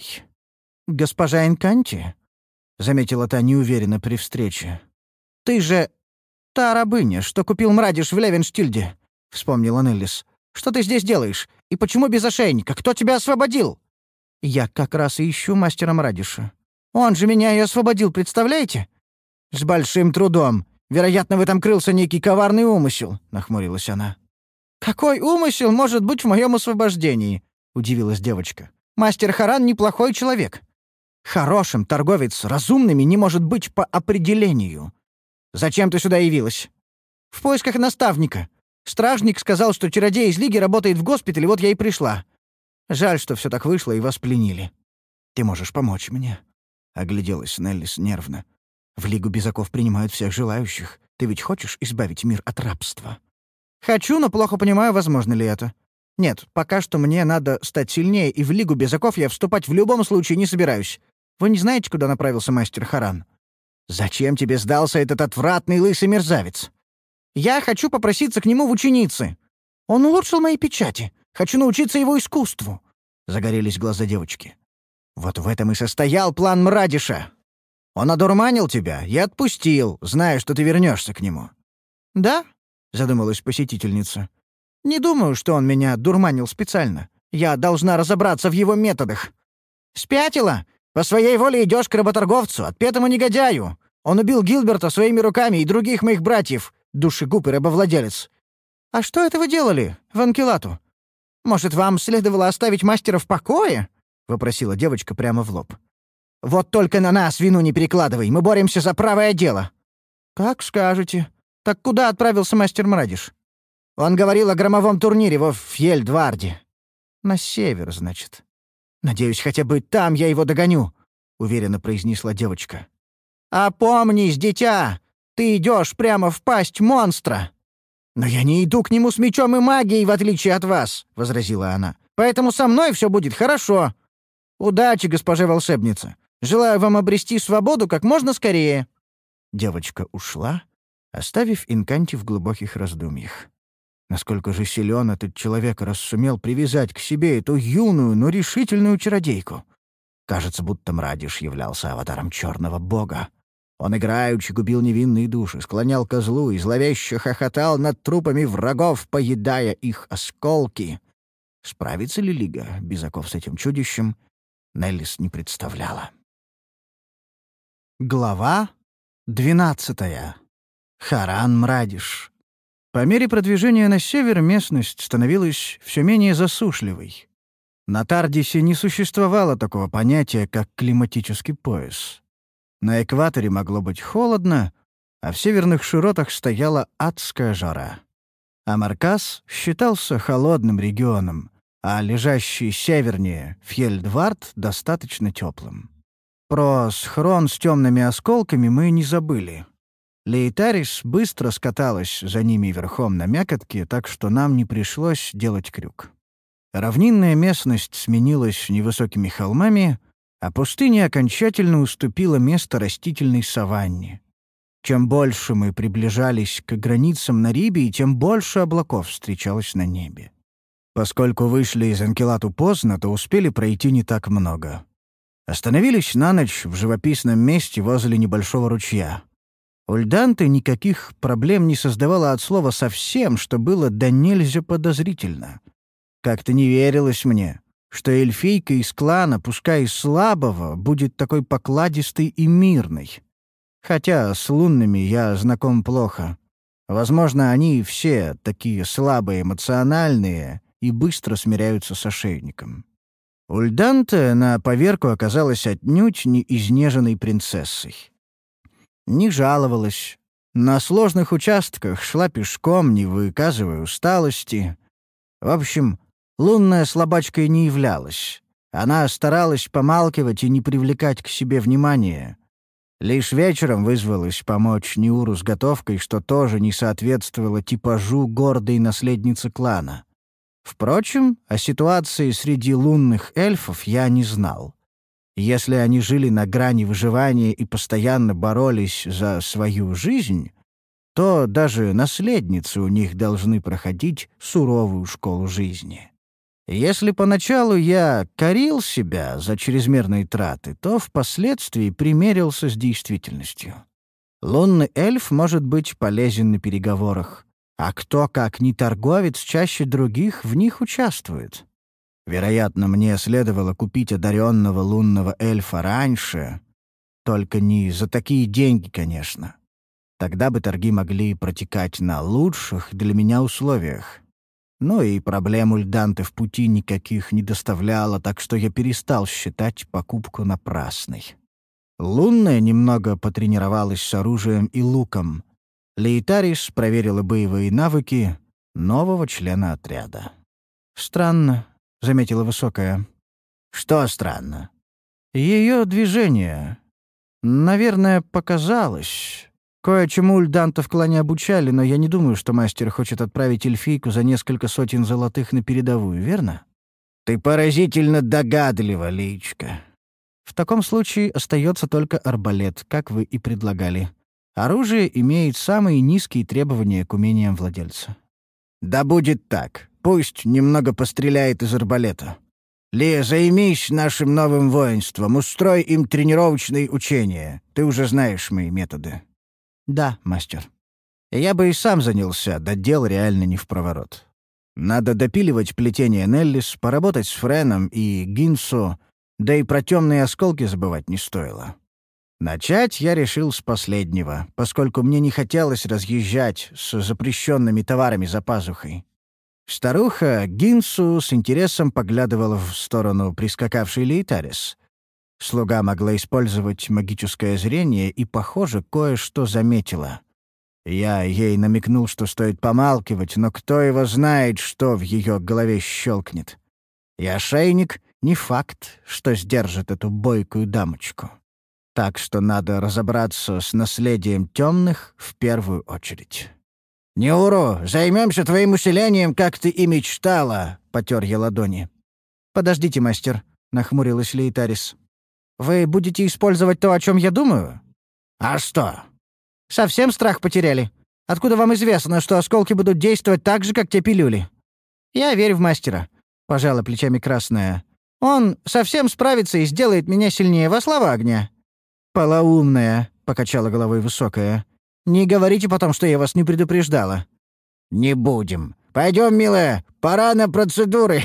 «Госпожа Инканти?» — заметила та неуверенно при встрече. «Ты же та рабыня, что купил Мрадиш в Левенштильде», — вспомнила Неллис. «Что ты здесь делаешь? И почему без ошейника? Кто тебя освободил?» «Я как раз и ищу мастера Мрадиша. Он же меня и освободил, представляете?» «С большим трудом. Вероятно, в этом крылся некий коварный умысел», — нахмурилась она. «Какой умысел может быть в моем освобождении?» — удивилась девочка. «Мастер Харан неплохой человек. Хорошим торговец с разумными не может быть по определению. Зачем ты сюда явилась?» «В поисках наставника. Стражник сказал, что чародей из Лиги работает в госпитале, вот я и пришла. Жаль, что все так вышло, и вас пленили. Ты можешь помочь мне?» — огляделась Неллис нервно. «В Лигу Безаков принимают всех желающих. Ты ведь хочешь избавить мир от рабства?» «Хочу, но плохо понимаю, возможно ли это. Нет, пока что мне надо стать сильнее, и в Лигу Безаков я вступать в любом случае не собираюсь. Вы не знаете, куда направился мастер Харан?» «Зачем тебе сдался этот отвратный лысый мерзавец?» «Я хочу попроситься к нему в ученицы. Он улучшил мои печати. Хочу научиться его искусству», — загорелись глаза девочки. «Вот в этом и состоял план Мрадиша. Он одурманил тебя и отпустил, зная, что ты вернешься к нему». «Да?» — задумалась посетительница. «Не думаю, что он меня дурманил специально. Я должна разобраться в его методах». «Спятила? По своей воле идешь к работорговцу, отпетому негодяю. Он убил Гилберта своими руками и других моих братьев, душегуб и рабовладелец. А что это вы делали в Анкелату? Может, вам следовало оставить мастера в покое?» — вопросила девочка прямо в лоб. «Вот только на нас вину не перекладывай, мы боремся за правое дело». «Как скажете. Так куда отправился мастер Мрадиш?» «Он говорил о громовом турнире во Фьельдварде». «На север, значит». «Надеюсь, хотя бы там я его догоню», — уверенно произнесла девочка. «Опомнись, дитя! Ты идешь прямо в пасть монстра!» «Но я не иду к нему с мечом и магией, в отличие от вас», — возразила она. «Поэтому со мной все будет хорошо. Удачи, госпожа волшебница. Желаю вам обрести свободу как можно скорее». Девочка ушла, оставив Инканти в глубоких раздумьях. Насколько же силен этот человек, раз сумел привязать к себе эту юную, но решительную чародейку. Кажется, будто Мрадиш являлся аватаром черного бога. Он играючи губил невинные души, склонял ко злу и зловеще хохотал над трупами врагов, поедая их осколки. Справится ли Лига Безаков с этим чудищем, Неллис не представляла. Глава двенадцатая. Харан Мрадиш. По мере продвижения на север местность становилась все менее засушливой. На Тардисе не существовало такого понятия, как климатический пояс. На экваторе могло быть холодно, а в северных широтах стояла адская жара. Амаркас считался холодным регионом, а лежащий севернее Фьельдвард достаточно теплым. Про схрон с темными осколками мы не забыли. Лейтарис быстро скаталась за ними верхом на мякотке, так что нам не пришлось делать крюк. Равнинная местность сменилась невысокими холмами, а пустыня окончательно уступила место растительной саванне. Чем больше мы приближались к границам Нарибии, тем больше облаков встречалось на небе. Поскольку вышли из Анкелату поздно, то успели пройти не так много. Остановились на ночь в живописном месте возле небольшого ручья. Ульданте никаких проблем не создавала от слова совсем, что было да нельзя подозрительно. Как-то не верилось мне, что эльфийка из клана, пускай и слабого, будет такой покладистой и мирной. Хотя с лунными я знаком плохо. Возможно, они все такие слабые, эмоциональные и быстро смиряются с ошейником. Ульданте на поверку оказалась отнюдь не изнеженной принцессой. Не жаловалась. На сложных участках шла пешком, не выказывая усталости. В общем, лунная слабачкой не являлась. Она старалась помалкивать и не привлекать к себе внимания. Лишь вечером вызвалась помочь Ниуру с готовкой, что тоже не соответствовало типажу гордой наследницы клана. Впрочем, о ситуации среди лунных эльфов я не знал. Если они жили на грани выживания и постоянно боролись за свою жизнь, то даже наследницы у них должны проходить суровую школу жизни. Если поначалу я корил себя за чрезмерные траты, то впоследствии примерился с действительностью. Лунный эльф может быть полезен на переговорах, а кто, как не торговец, чаще других в них участвует. Вероятно, мне следовало купить одаренного лунного эльфа раньше, только не за такие деньги, конечно. Тогда бы торги могли протекать на лучших для меня условиях. Ну и проблем у Льданты в пути никаких не доставляло, так что я перестал считать покупку напрасной. Лунная немного потренировалась с оружием и луком. Лейтарис проверила боевые навыки нового члена отряда. «Странно», — заметила Высокая. «Что странно?» «Ее движение. Наверное, показалось. Кое-чему Льданта в клане обучали, но я не думаю, что мастер хочет отправить эльфийку за несколько сотен золотых на передовую, верно?» «Ты поразительно догадлива, Личка». «В таком случае остается только арбалет, как вы и предлагали. Оружие имеет самые низкие требования к умениям владельца». «Да будет так. Пусть немного постреляет из арбалета. Лия, займись нашим новым воинством, устрой им тренировочные учения. Ты уже знаешь мои методы». «Да, мастер. Я бы и сам занялся, да дел реально не впроворот. Надо допиливать плетение Неллис, поработать с Френом и Гинсу, да и про темные осколки забывать не стоило. Начать я решил с последнего, поскольку мне не хотелось разъезжать с запрещенными товарами за пазухой. Старуха Гинсу с интересом поглядывала в сторону прискакавшей Лейтарис. Слуга могла использовать магическое зрение и, похоже, кое-что заметила. Я ей намекнул, что стоит помалкивать, но кто его знает, что в ее голове щелкнет. И ошейник — не факт, что сдержит эту бойкую дамочку. Так что надо разобраться с наследием темных в первую очередь. «Ниуру, займемся твоим усилением, как ты и мечтала», — потер я ладони. «Подождите, мастер», — нахмурилась Лейтарис. «Вы будете использовать то, о чем я думаю?» «А что?» «Совсем страх потеряли? Откуда вам известно, что осколки будут действовать так же, как те пилюли?» «Я верю в мастера», — пожала плечами Красная. «Он совсем справится и сделает меня сильнее во славу огня». «Полоумная», — покачала головой Высокая. «Не говорите потом, что я вас не предупреждала». «Не будем. Пойдем, милая, пора на процедуры».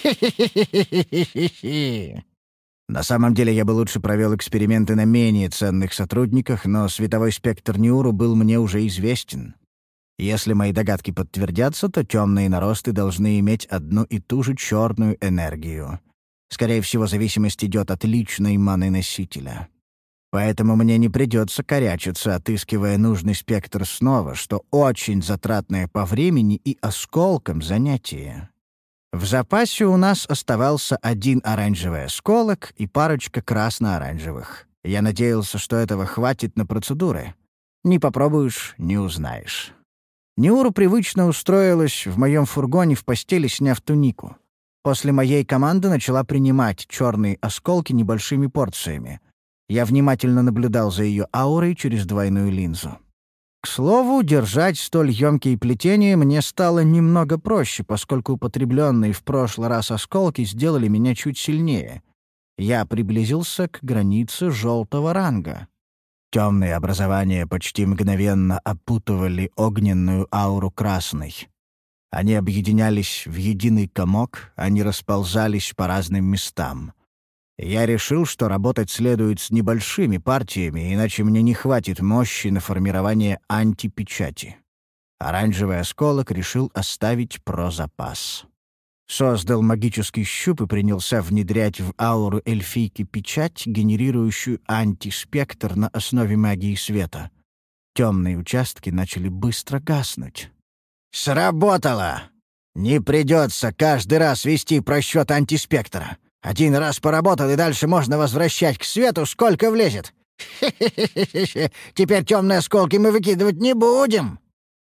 На самом деле я бы лучше провел эксперименты на менее ценных сотрудниках, но световой спектр Ниуру был мне уже известен. Если мои догадки подтвердятся, то темные наросты должны иметь одну и ту же черную энергию. Скорее всего, зависимость идет от личной маны носителя. Поэтому мне не придется корячиться, отыскивая нужный спектр снова, что очень затратное по времени и осколкам занятие. В запасе у нас оставался один оранжевый осколок и парочка красно-оранжевых. Я надеялся, что этого хватит на процедуры. Не попробуешь — не узнаешь. Ниуру привычно устроилась в моем фургоне в постели, сняв тунику. После моей команды начала принимать черные осколки небольшими порциями. Я внимательно наблюдал за ее аурой через двойную линзу. К слову, держать столь ёмкие плетения мне стало немного проще, поскольку употребленные в прошлый раз осколки сделали меня чуть сильнее. Я приблизился к границе желтого ранга. Темные образования почти мгновенно опутывали огненную ауру красной. Они объединялись в единый комок, они расползались по разным местам. Я решил, что работать следует с небольшими партиями, иначе мне не хватит мощи на формирование антипечати. Оранжевый осколок решил оставить про запас. Создал магический щуп и принялся внедрять в ауру эльфийки печать, генерирующую антиспектр на основе магии света. Темные участки начали быстро гаснуть. «Сработало! Не придется каждый раз вести просчет антиспектра. Один раз поработал, и дальше можно возвращать к свету, сколько влезет. Хе-хе-хе-хе. Теперь темные осколки мы выкидывать не будем.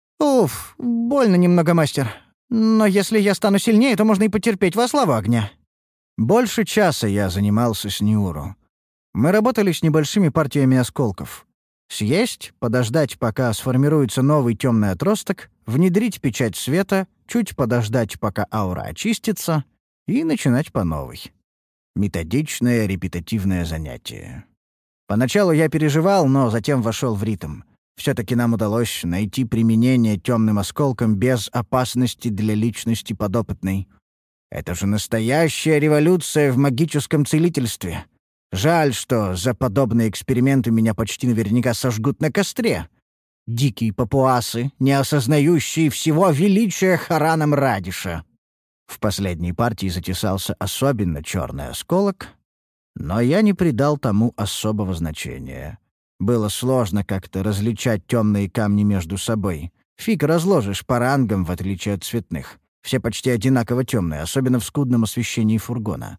Уф, больно немного, мастер. Но если я стану сильнее, то можно и потерпеть во славу огня. Больше часа я занимался с Ниуру. Мы работали с небольшими партиями осколков. Съесть, подождать, пока сформируется новый темный отросток, внедрить печать света, чуть подождать, пока аура очистится, и начинать по новой. Методичное репетитивное занятие. Поначалу я переживал, но затем вошел в ритм. Все-таки нам удалось найти применение темным осколкам без опасности для личности подопытной. Это же настоящая революция в магическом целительстве. Жаль, что за подобные эксперименты меня почти наверняка сожгут на костре. Дикие папуасы, не осознающие всего величия Хараном Радиша. В последней партии затесался особенно черный осколок, но я не придал тому особого значения. Было сложно как-то различать темные камни между собой. Фиг разложишь по рангам, в отличие от цветных. Все почти одинаково темные, особенно в скудном освещении фургона.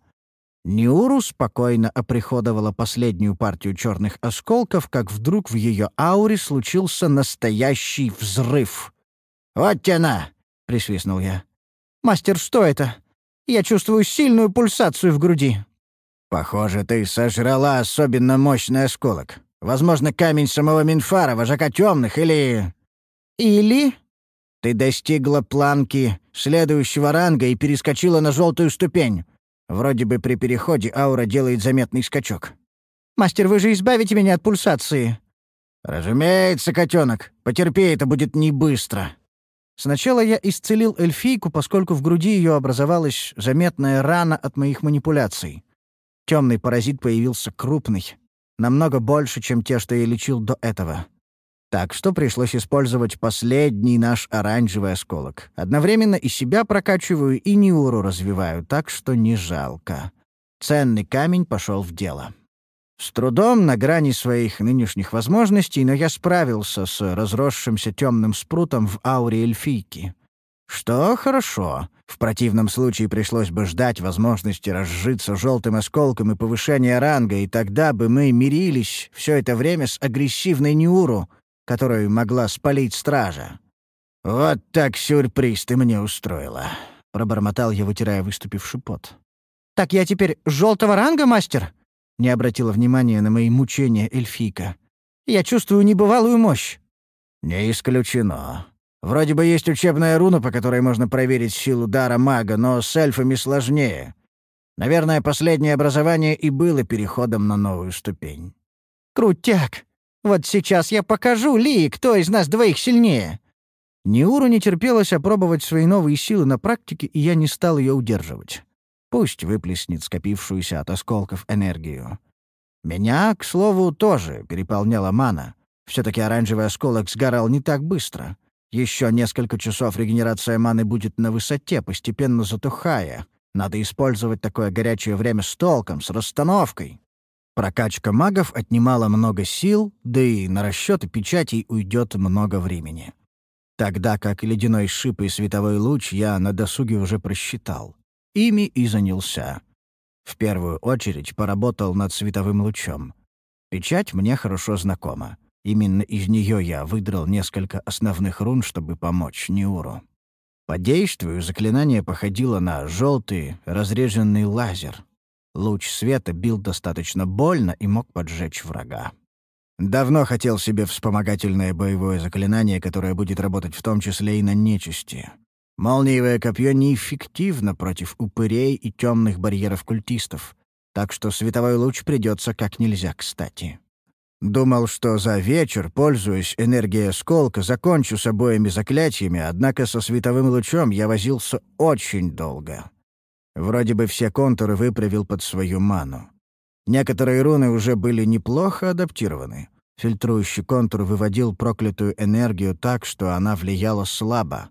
Ниуру спокойно оприходовала последнюю партию черных осколков, как вдруг в ее ауре случился настоящий взрыв. «Вот она!» — присвистнул я. «Мастер, что это? Я чувствую сильную пульсацию в груди». «Похоже, ты сожрала особенно мощный осколок. Возможно, камень самого Минфара, вожака темных, или...» «Или...» «Ты достигла планки следующего ранга и перескочила на желтую ступень. Вроде бы при переходе аура делает заметный скачок». «Мастер, вы же избавите меня от пульсации». «Разумеется, котенок. Потерпи, это будет не быстро». Сначала я исцелил эльфийку, поскольку в груди ее образовалась заметная рана от моих манипуляций. Темный паразит появился крупный, намного больше, чем те, что я лечил до этого. Так что пришлось использовать последний наш оранжевый осколок. Одновременно и себя прокачиваю, и Ниуру развиваю, так что не жалко. Ценный камень пошел в дело. С трудом, на грани своих нынешних возможностей, но я справился с разросшимся темным спрутом в ауре эльфийки. Что хорошо. В противном случае пришлось бы ждать возможности разжиться желтым осколком и повышения ранга, и тогда бы мы мирились все это время с агрессивной Ниуру, которую могла спалить стража. «Вот так сюрприз ты мне устроила», — пробормотал я, вытирая выступивший пот. «Так я теперь желтого ранга, мастер?» — не обратила внимания на мои мучения эльфийка. «Я чувствую небывалую мощь». «Не исключено. Вроде бы есть учебная руна, по которой можно проверить силу дара мага, но с эльфами сложнее. Наверное, последнее образование и было переходом на новую ступень». «Крутяк! Вот сейчас я покажу Лии, кто из нас двоих сильнее». Ниуру не терпелось опробовать свои новые силы на практике, и я не стал ее удерживать. Пусть выплеснет скопившуюся от осколков энергию. Меня, к слову, тоже переполняла мана. Все-таки оранжевый осколок сгорал не так быстро. Еще несколько часов регенерация маны будет на высоте, постепенно затухая. Надо использовать такое горячее время с толком, с расстановкой. Прокачка магов отнимала много сил, да и на расчеты печатей уйдет много времени. Тогда как ледяной шип и световой луч я на досуге уже просчитал. Ими и занялся. В первую очередь поработал над световым лучом. Печать мне хорошо знакома. Именно из нее я выдрал несколько основных рун, чтобы помочь Ниуру. По действию заклинание походило на желтый разреженный лазер. Луч света бил достаточно больно и мог поджечь врага. Давно хотел себе вспомогательное боевое заклинание, которое будет работать в том числе и на нечисти. Молниевое копье неэффективно против упырей и темных барьеров культистов, так что световой луч придется как нельзя кстати. Думал, что за вечер, пользуясь энергией осколка, закончу с обоими заклятиями, однако со световым лучом я возился очень долго. Вроде бы все контуры выправил под свою ману. Некоторые руны уже были неплохо адаптированы. Фильтрующий контур выводил проклятую энергию так, что она влияла слабо.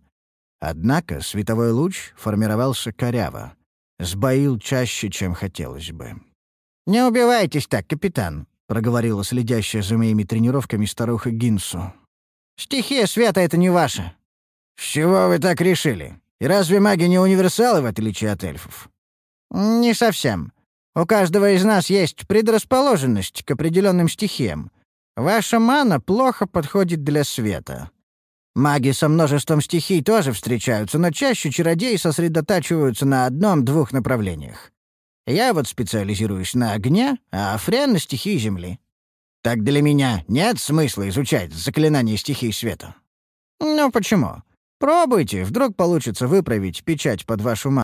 Однако световой луч формировался коряво. Сбоил чаще, чем хотелось бы. «Не убивайтесь так, капитан», — проговорила следящая за моими тренировками старуха Гинсу. «Стихия света — это не ваша». «С чего вы так решили? И разве маги не универсалы, в отличие от эльфов?» «Не совсем. У каждого из нас есть предрасположенность к определенным стихиям. Ваша мана плохо подходит для света. Маги со множеством стихий тоже встречаются, но чаще чародеи сосредотачиваются на одном-двух направлениях. Я вот специализируюсь на огне, а Френ — на стихии земли. Так для меня нет смысла изучать заклинания стихий света. Ну почему? Пробуйте, вдруг получится выправить печать под вашу ману.